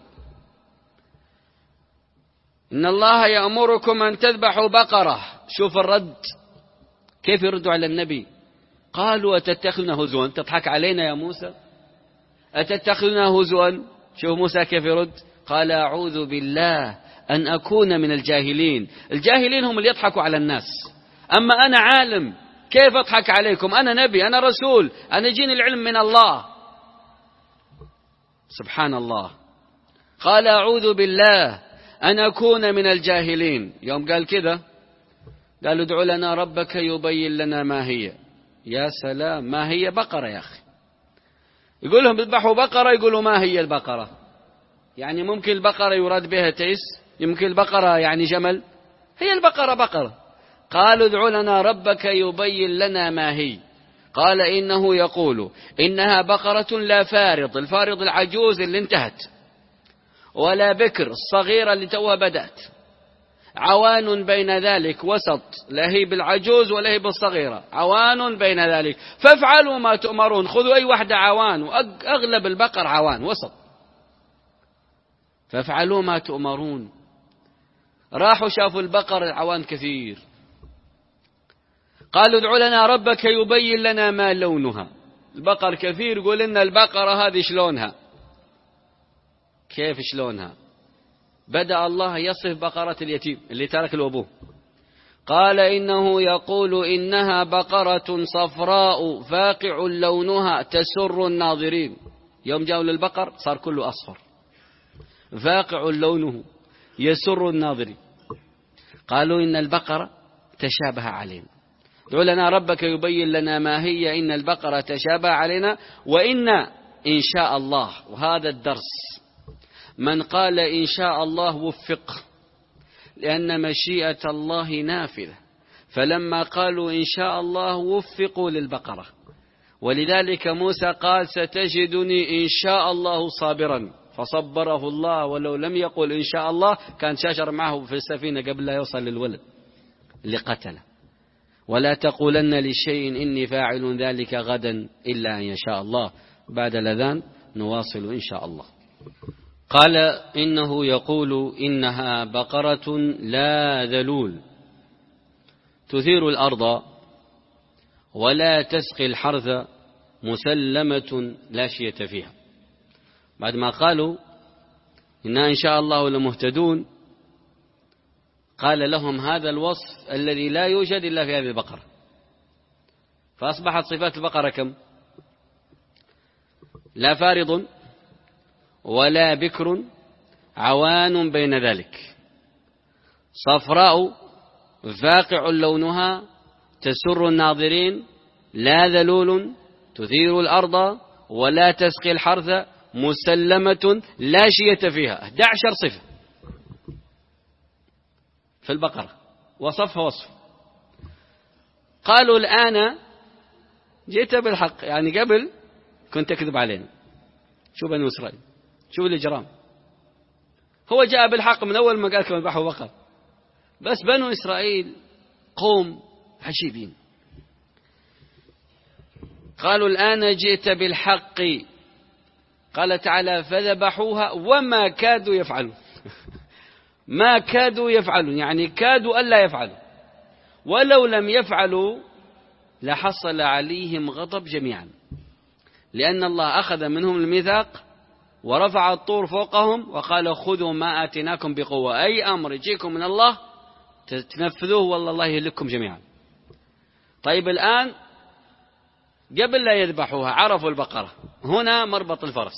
A: إن الله يأمركم أن تذبحوا بقرة. شوف الرد كيف يردوا على النبي. قالوا أتتخذنا هزوا، تضحك علينا يا موسى، أتتخذنا هزوا. شوف موسى كيف يرد، قال أعوذ بالله أن أكون من الجاهلين. الجاهلين هم اللي يضحكوا على الناس، أما أنا عالم كيف أضحك عليكم؟ أنا نبي، أنا رسول، أنا جيني العلم من الله. سبحان الله. قال أعوذ بالله أن أكون من الجاهلين. يوم قال كذا قالوا ادعوا لنا ربك يبين لنا ما هي. يا سلام، ما هي؟ بقرة يا أخي. يقول لهم اذبحوا بقرة، يقولوا ما هي البقرة؟ يعني ممكن البقرة يراد بها تيس، يمكن البقرة يعني جمل، هي البقرة بقرة. قالوا ادعوا لنا ربك يبين لنا ما هي. قال إنه يقول إنها بقرة لا فارض، الفارض العجوز اللي انتهت، ولا بكر الصغيرة اللي توها بدأت، عوان بين ذلك وسط، لا هي بالعجوز ولا هي بالصغيرة، عوان بين ذلك، فافعلوا ما تؤمرون. خذوا أي واحدة عوان، وأغلب البقر عوان وسط، فافعلوا ما تؤمرون. راحوا شافوا البقر العوان كثير، قالوا ادعوا لنا ربك يبين لنا ما لونها. البقر كثير، يقول لنا البقرة هذه شلونها؟ كيف شلونها؟ بدأ الله يصف بقرة اليتيم اللي ترك الأبوه. قال إنه يقول إنها بقرة صفراء فاقع لونها تسر الناظرين. يوم جاءوا للبقر صار كله أصفر، فاقع لونه يسر الناظرين. قالوا إن البقرة تشابه علينا، ادعوا لنا ربك يبين لنا ما هي، إن البقرة تشابه علينا وإنا إن شاء الله. وهذا الدرس، من قال إن شاء الله وفق، لأن مشيئة الله نافذة. فلما قالوا إن شاء الله وفقوا للبقرة. ولذلك موسى قال ستجدني إن شاء الله صابرا، فصبره الله. ولو لم يقل إن شاء الله كان شاجر معه في السفينة قبل لا يوصل للولد اللي قتله. ولا تقولن لشيء إني فاعل ذلك غدا إلا أن يشاء الله. بعد الأذان نواصل إن شاء الله. قال إنه يقول إنها بقرة لا ذلول تثير الأرض ولا تسقي الحرث مسلمة لا شية فيها. بعد ما قالوا إنا إن شاء الله لمهتدون، قال لهم هذا الوصف الذي لا يوجد إلا في هذه البقرة. فأصبحت صفات البقرة كم؟ لا فارض ولا بكر، عوان بين ذلك، صفراء فاقع لونها تسر الناظرين، لا ذلول تثير الأرض ولا تسقي الحرث، مسلمة لا شية فيها. أحد عشر صفة في البقرة، وصفها وصف. قالوا الآن جئت بالحق، يعني قبل كنت تكذب علينا. شو بني إسرائيل، شو الإجرام. هو جاء بالحق من أول ما قال لكم اذبحوا بقر، بس بنو إسرائيل قوم عجيبين. قالوا الآن جئت بالحق. قال تعالى فذبحوها وما كادوا يفعلون. ما كادوا يفعلون يعني كادوا ألا يفعلوا، ولو لم يفعلوا لحصل عليهم غضب جميعا، لأن الله أخذ منهم الميثاق ورفع الطور فوقهم وقال خذوا ما آتيناكم بقوة. أي أمر يجيكم من الله تنفذوه والله الله يهلككم جميعا. طيب الآن قبل لا يذبحوها عرفوا البقرة، هنا مربط الفرس،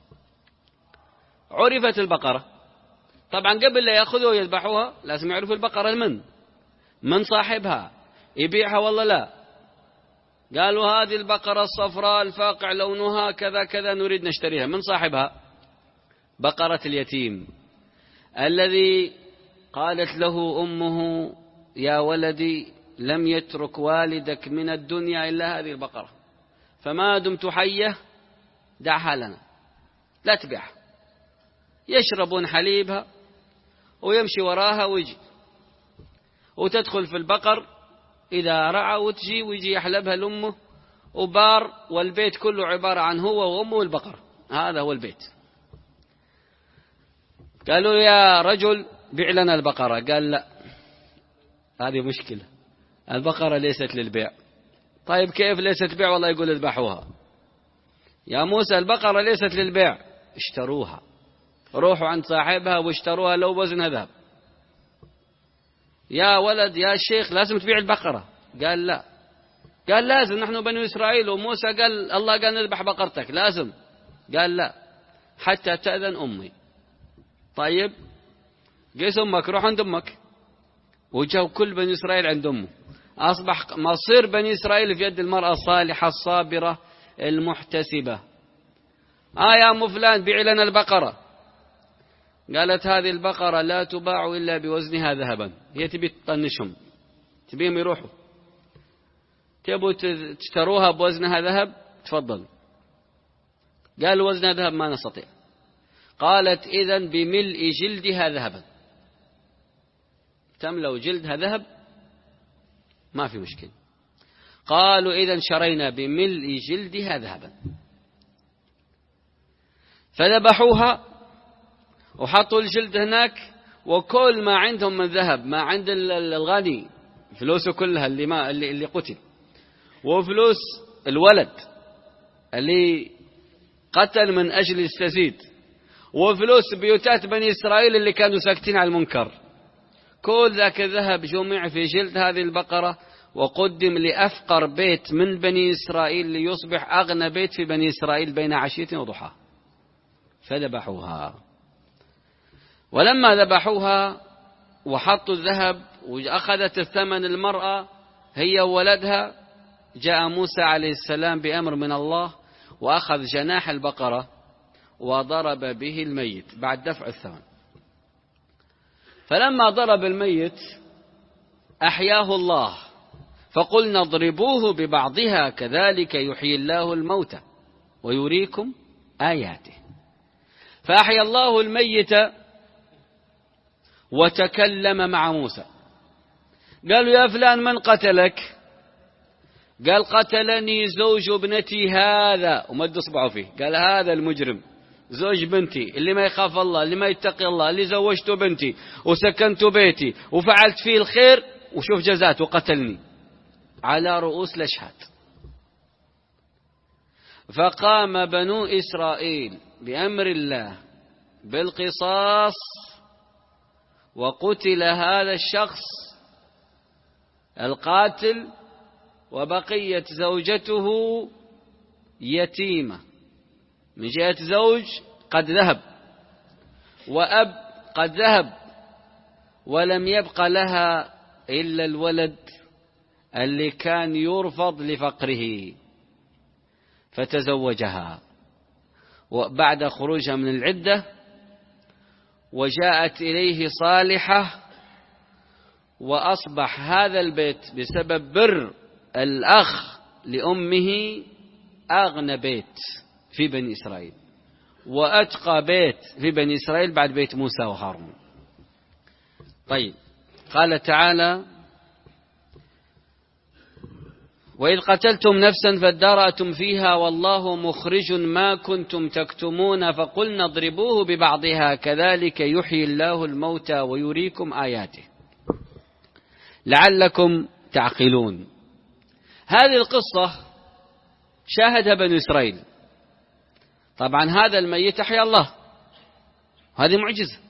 A: عرفت البقرة. طبعا قبل لا يأخذوا ويذبحوها لازم يعرفوا البقرة من من صاحبها، يبيعها والله لا. قالوا هذه البقرة الصفراء الفاقع لونها كذا كذا نريد نشتريها، من صاحبها؟ بقرة اليتيم الذي قالت له أمه يا ولدي لم يترك والدك من الدنيا إلا هذه البقرة، فما دمت حية دعها لنا لا تبيعها. يشربون حليبها ويمشي وراها ويجي وتدخل في البقر إذا رعى وتجي ويجي يحلبها لأمه وبار، والبيت كله عبارة عن هو وأمه والبقر، هذا هو البيت. قالوا يا رجل بيع لنا البقرة، قال لا هذه مشكلة، البقرة ليست للبيع. طيب كيف ليست بيع؟ والله يقول اذبحوها. يا موسى البقرة ليست للبيع، اشتروها، روحوا عند صاحبها واشتروها لو وزنها ذهب. يا ولد يا شيخ لازم تبيع البقرة، قال لا. قال لازم، نحن بني إسرائيل، وموسى قال الله قال نذبح بقرتك لازم، قال لا حتى تأذن أمي. طيب قيس أمك، روح عند أمك. وجاءوا كل بني إسرائيل عند أمه، أصبح مصير بني إسرائيل في يد المرأة الصالحة الصابرة المحتسبة. آه يا أم فلان بيع لنا البقرة. قالت هذه البقرة لا تباع إلا بوزنها ذهبا. هي تبي تطنشهم، تبيهم يروحوا، تبوا تشتروها بوزنها ذهب، تفضل. قالوا وزنها ذهب ما نستطيع. قالت إذن بملء جلدها ذهبا، تملأ جلدها ذهب ما في مشكلة. قالوا إذن شرينا بملء جلدها ذهبا. فذبحوها وحطوا الجلد هناك، وكل ما عندهم من ذهب، ما عند الغني فلوسه كلها اللي ما اللي, اللي قتل، وفلوس الولد اللي قتل من أجل يستزيد، وفلوس بيوتات بني إسرائيل اللي كانوا ساكتين على المنكر، كل ذاك الذهب جمع في جلد هذه البقرة وقدم لأفقر بيت من بني إسرائيل ليصبح أغنى بيت في بني إسرائيل بين عشية وضحى. فذبحوها. ولما ذبحوها وحطوا الذهب وأخذت الثمن المرأة هي وولدها، جاء موسى عليه السلام بأمر من الله وأخذ جناح البقرة وضرب به الميت بعد دفع الثمن. فلما ضرب الميت أحياه الله، فقلنا اضربوه ببعضها كذلك يحيي الله الموتى ويريكم آياته. فأحيا الله الميت وتكلم مع موسى. قالوا يا فلان من قتلك؟ قال قتلني زوج ابنتي هذا، ومد اصبعه فيه، قال هذا المجرم زوج بنتي اللي ما يخاف الله، اللي ما يتقي الله، اللي زوجته بنتي وسكنت بيتي وفعلت فيه الخير، وشوف جزاته قتلني على رؤوس الأشهاد. فقام بنو إسرائيل بأمر الله بالقصاص، وقتل هذا الشخص القاتل، وبقيت زوجته يتيمة من جهة زوج قد ذهب وأب قد ذهب، ولم يبق لها إلا الولد اللي كان يرفض لفقره، فتزوجها وبعد خروجها من العدة، وجاءت إليه صالحة، وأصبح هذا البيت بسبب بر الأخ لأمه أغنى بيت في بني إسرائيل وأتقى بيت في بني إسرائيل بعد بيت موسى وهارون. طيب قال تعالى وإذ قتلتم نفسا فادارأتم فيها والله مخرج ما كنتم تكتمون فقلنا اضربوه ببعضها كذلك يحيي الله الموتى ويريكم آياته لعلكم تعقلون. هذه القصة شاهدها بني إسرائيل طبعا هذا الميت أحيا الله، هذه معجزة.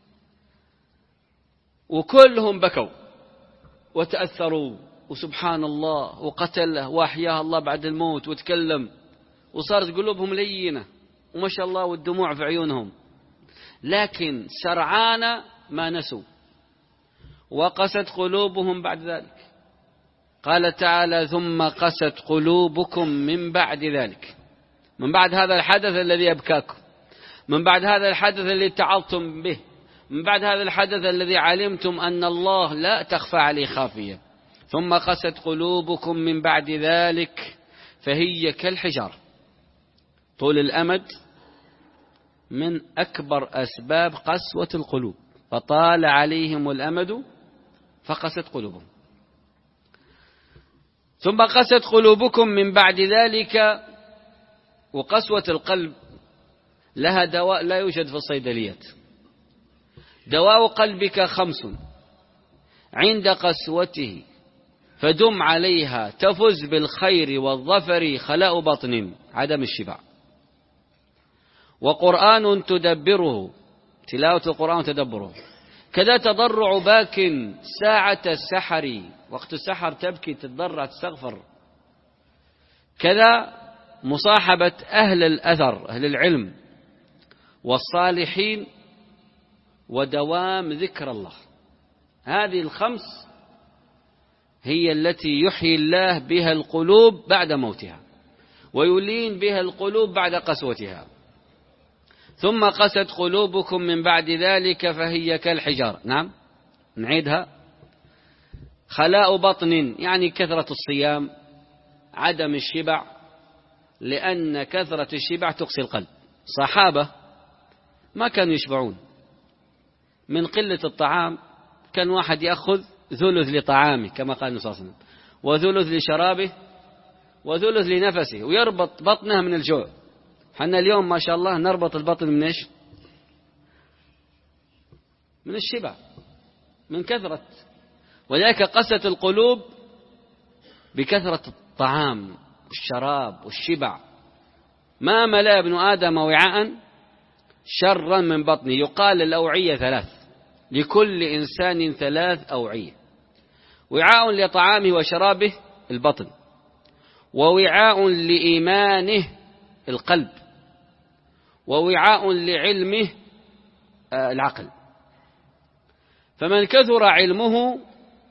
A: وكلهم بكوا وتأثروا، وسبحان الله، وقتله وأحياه الله بعد الموت، وتكلم، وصارت قلوبهم لينة وما شاء الله، والدموع في عيونهم. لكن سرعان ما نسوا، وقست قلوبهم بعد ذلك. قال تعالى: ثم قست قلوبكم من بعد ذلك، من بعد هذا الحدث الذي أبكاكم، من بعد هذا الحدث الذي تعظتم به، من بعد هذا الحدث الذي علمتم أن الله لا تخفى عليه خافية. ثم قست قلوبكم من بعد ذلك فهي كالحجار. طول الأمد من أكبر أسباب قسوة القلوب، فطال عليهم الأمد فقست قلوبهم. ثم قست قلوبكم من بعد ذلك. وقسوة القلب لها دواء لا يوجد في الصيدليات. دواء قلبك خمس: عند قسوته فدم عليها تفز بالخير والظفر، خلاء بطن، عدم الشبع، وقرآن تدبره، تلاوة القرآن تدبره، كذا تضرع باك ساعة السحر، وقت السحر تبكي تتضرع تستغفر، كذا مصاحبة أهل الأثر أهل العلم والصالحين، ودوام ذكر الله. هذه الخمس هي التي يحيي الله بها القلوب بعد موتها، ويلين بها القلوب بعد قسوتها. ثم قست قلوبكم من بعد ذلك فهي كالحجار. نعم نعيدها: خلاء بطن، يعني كثرة الصيام، عدم الشبع، لأن كثرة الشبع تقسي القلب. صحابة ما كانوا يشبعون من قلة الطعام، كان واحد يأخذ ثلث لطعامه كما قال النبي صلى الله عليه وسلم، وثلث لشرابه، وثلث لنفسه، ويربط بطنه من الجوع. حنا اليوم ما شاء الله نربط البطن من إيش؟ من الشبع، من كثرة. ولذلك قست القلوب بكثرة الطعام والشراب والشبع. ما ملأ ابن آدم وعاء شرا من بطنه. يقال الأوعية ثلاث، لكل إنسان ثلاث أوعية: وعاء لطعامه وشرابه البطن، ووعاء لإيمانه القلب، ووعاء لعلمه العقل. فمن كثر علمه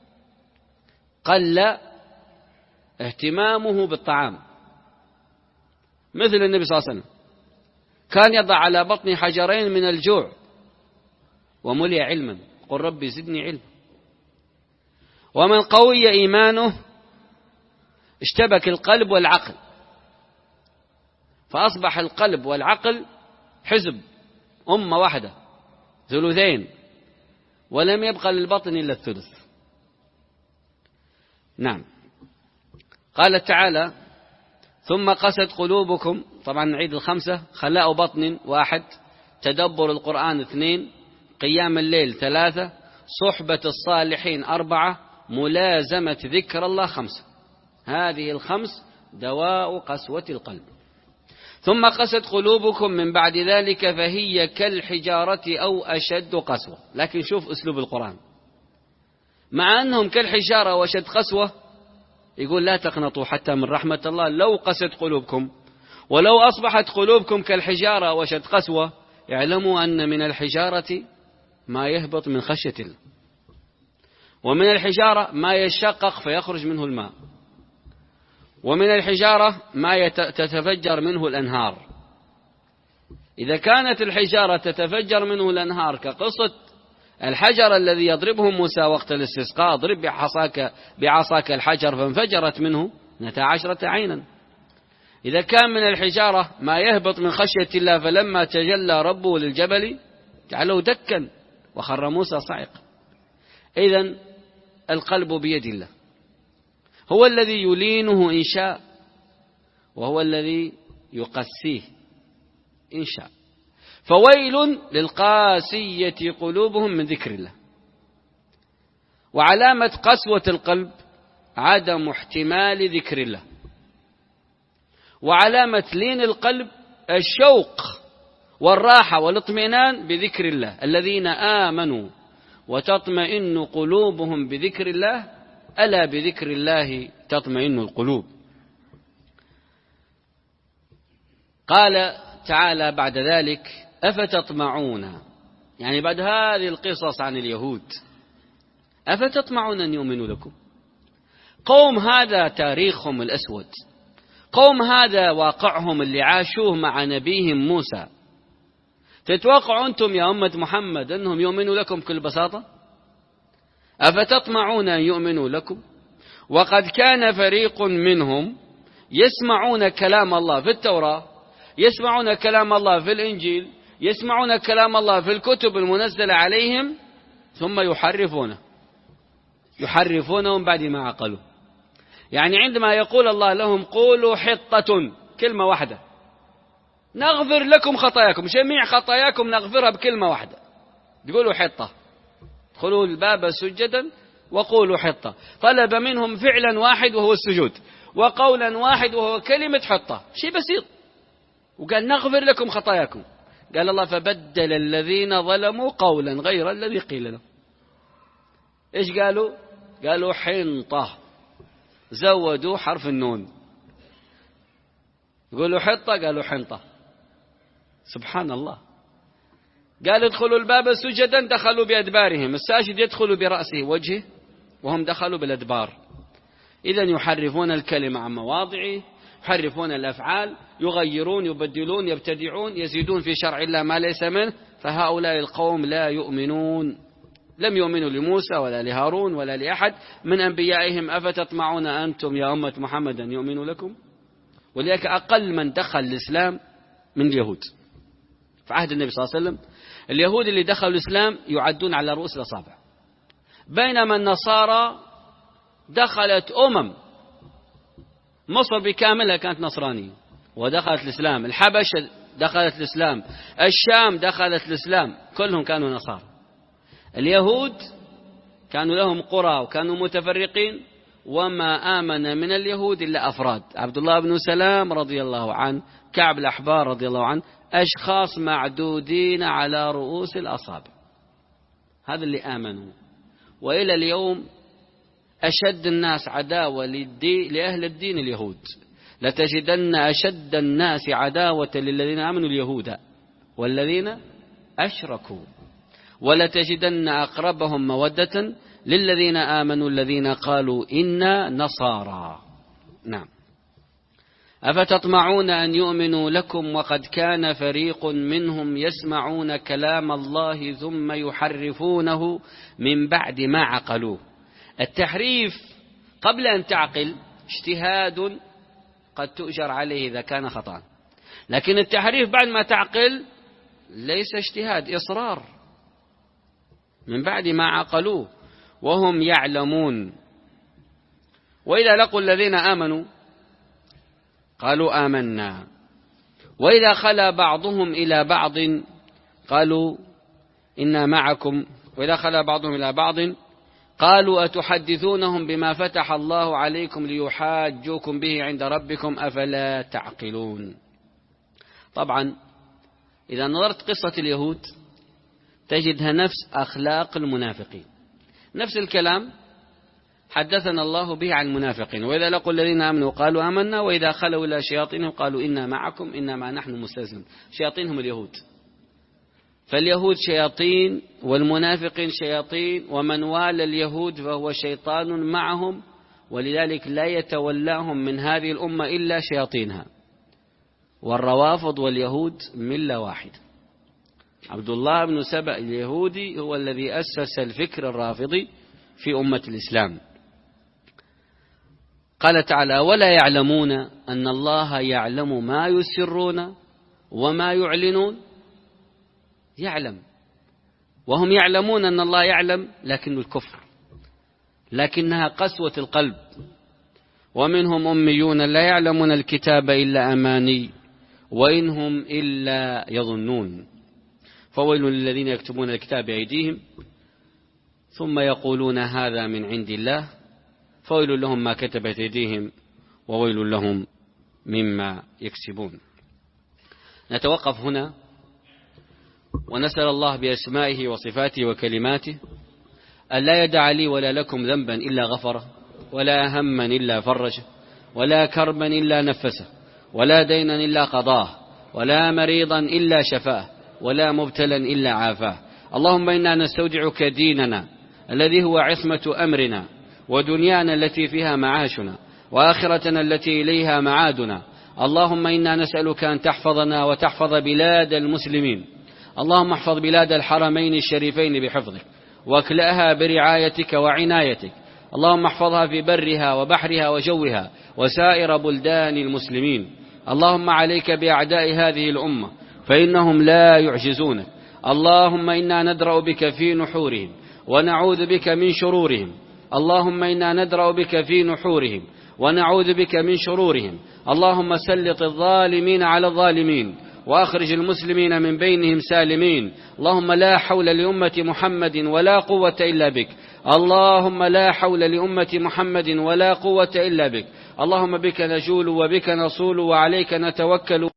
A: قل اهتمامه بالطعام، مثل النبي صلى الله عليه وسلم كان يضع على بطن حجرين من الجوع وملئ علما، قل ربي زدني علم. ومن قوي إيمانه اشتبك القلب والعقل، فأصبح القلب والعقل حزب أمة واحدة ثلثين، ولم يبقى للبطن إلا الثلث. نعم. قال تعالى: ثم قست قلوبكم. طبعا نعيد الخمسة: خلاء بطن واحد، تدبر القرآن اثنين، قيام الليل ثلاثة، صحبة الصالحين أربعة، ملازمة ذكر الله خمسة. هذه الخمس دواء قسوة القلب. ثم قست قلوبكم من بعد ذلك فهي كالحجارة أو أشد قسوة. لكن شوف أسلوب القرآن، مع أنهم كالحجارة وأشد قسوة يقول: لا تقنطوا حتى من رحمة الله لو قست قلوبكم، ولو أصبحت قلوبكم كالحجارة وأشد قسوة اعلموا أن من الحجارة ما يهبط من خشية الله، ومن الحجارة ما يشقق فيخرج منه الماء، ومن الحجارة ما تتفجر منه الأنهار. إذا كانت الحجارة تتفجر منه الأنهار كقصة الحجر الذي يضربه موسى وقت الاستسقاء: اضرب بعصاك بعصاك الحجر فانفجرت منه اثنتا عشرة عينا. إذا كان من الحجارة ما يهبط من خشية الله، فلما تجلى ربه للجبل جعله دكا وخر موسى صعقا. إذن القلب بيد الله، هو الذي يلينه إن شاء، وهو الذي يقسيه إن شاء. فويل للقاسية قلوبهم من ذكر الله. وعلامة قسوة القلب عدم احتمال ذكر الله، وعلامة لين القلب الشوق والراحة والاطمئنان بذكر الله. الذين آمنوا وتطمئن قلوبهم بذكر الله، ألا بذكر الله تطمئن القلوب. قال تعالى بعد ذلك: أفتطمعون، يعني بعد هذه القصص عن اليهود، أفتطمعون أن يؤمنوا لكم؟ قوم هذا تاريخهم الأسود، قوم هذا واقعهم اللي عاشوه مع نبيهم موسى. تتوقعوا أنتم يا أمة محمد أنهم يؤمنوا لكم بكل بساطة؟ أفتطمعون أن يؤمنوا لكم وقد كان فريق منهم يسمعون كلام الله في التوراة، يسمعون كلام الله في الإنجيل، يسمعون كلام الله في الكتب المنزلة عليهم، ثم يحرفونه يحرفونهم بعد ما عقلوا. يعني عندما يقول الله لهم: قولوا حطة، كلمة واحدة، نغفر لكم خطاياكم، جميع خطاياكم نغفرها بكلمة واحدة، يقولوا حطة، ادخلوا الباب سجدا وقولوا حطة. طلب منهم فعلا واحد وهو السجود، وقولا واحد وهو كلمة حطة، شيء بسيط، وقال نغفر لكم خطاياكم. قال الله: فبدل الذين ظلموا قولا غير الذي قيل لهم. ايش قالوا؟ قالوا حنطة، زودوا حرف النون، يقولوا حطة قالوا حنطة. سبحان الله. قالوا ادخلوا الباب سجدا، دخلوا بأدبارهم، الساجد يدخل برأسه وجهه، وهم دخلوا بالأدبار. إذن يحرفون الكلمة عن مواضعه، يحرفون الأفعال، يغيرون، يبدلون، يبتدعون، يزيدون في شرع الله ما ليس منه. فهؤلاء القوم لا يؤمنون، لم يؤمنوا لموسى ولا لهارون ولا لأحد من أنبيائهم. أفتطمعون أنتم يا أمة محمد أن يؤمنوا لكم؟ ولذلك أقل من دخل الإسلام من اليهود في عهد النبي صلى الله عليه وسلم. اليهود اللي دخلوا الإسلام يعدون على رؤوس الأصابع، بينما النصارى دخلت أمم، مصر بكاملها كانت نصرانية ودخلت الإسلام، الحبش دخلت الإسلام، الشام دخلت الإسلام، كلهم كانوا نصارى. اليهود كانوا لهم قرى وكانوا متفرقين، وما آمن من اليهود إلا أفراد: عبد الله بن سلام رضي الله عنه، كعب الأحبار رضي الله عنه، أشخاص معدودين على رؤوس الأصابع، هذا اللي آمنوا. وإلى اليوم أشد الناس عداوة للدين لأهل الدين اليهود. لتجدن أشد الناس عداوة للذين آمنوا اليهود والذين أشركوا، ولتجدن أقربهم مودة للذين آمنوا الذين قالوا إنا نصارى. نعم. أفتطمعون أن يؤمنوا لكم وقد كان فريق منهم يسمعون كلام الله ثم يحرفونه من بعد ما عقلوه. التحريف قبل أن تعقل اجتهاد قد تؤجر عليه إذا كان خطأ، لكن التحريف بعد ما تعقل ليس اجتهاد، إصرار، من بعد ما عقلوه وهم يعلمون. وإذا لقوا الذين آمنوا قالوا آمنا، وإذا خلا بعضهم إلى بعض قالوا إنا معكم، وإذا خلا بعضهم إلى بعض قالوا أتحدثونهم بما فتح الله عليكم ليحاجوكم به عند ربكم أفلا تعقلون. طبعا إذا نظرت قصة اليهود تجدها نفس أخلاق المنافقين، نفس الكلام حدثنا الله به عن المنافقين. وإذا لقوا الذين آمنوا قالوا آمنا، وإذا خلوا إلى شياطينهم قالوا إنا معكم إنما نحن مستهزئون. شياطينهم اليهود، فاليهود شياطين والمنافقين شياطين، ومن والى اليهود فهو شيطان معهم، ولذلك لا يتولاهم من هذه الأمة إلا شياطينها. والروافض واليهود ملة واحدة. عبد الله بن سبأ اليهودي هو الذي أسس الفكر الرافضي في أمة الإسلام. قال تعالى: ولا يعلمون أن الله يعلم ما يسرون وما يعلنون. يعلم، وهم يعلمون أن الله يعلم، لكن الكفر، لكنها قسوة القلب. ومنهم أميون لا يعلمون الكتاب إلا أماني وإنهم إلا يظنون. فويل للذين يكتبون الكتاب بأيديهم ثم يقولون هذا من عند الله فويل لهم ما كتبت أيديهم وويل لهم مما يكسبون. نتوقف هنا ونسأل الله بأسمائه وصفاته وكلماته أن لا يدع لي ولا لكم ذنبا إلا غفره، ولا هما إلا فرجه، ولا كربا إلا نفسه، ولا دينا إلا قضاه، ولا مريضا إلا شفاه، ولا مبتلا إلا عافاه. اللهم إنا نستودعك ديننا الذي هو عصمة أمرنا، ودنيانا التي فيها معاشنا، وآخرتنا التي إليها معادنا. اللهم إنا نسألك أن تحفظنا وتحفظ بلاد المسلمين. اللهم احفظ بلاد الحرمين الشريفين بحفظك، واكلأها برعايتك وعنايتك. اللهم احفظها في برها وبحرها وجوها وسائر بلدان المسلمين. اللهم عليك بأعداء هذه الأمة فإنهم لا يعجزونك. اللهم إنا ندرأ بك في نحورهم ونعوذ بك من شرورهم. اللهم إنا ندرأ بك في نحورهم ونعوذ بك من شرورهم. اللهم سلط الظالمين على الظالمين وأخرج المسلمين من بينهم سالمين. اللهم لا حول لأمة محمد ولا قوة إلا بك. اللهم لا حول لأمة محمد ولا قوة إلا بك. اللهم بك نجول وبك نصول وعليك نتوكل.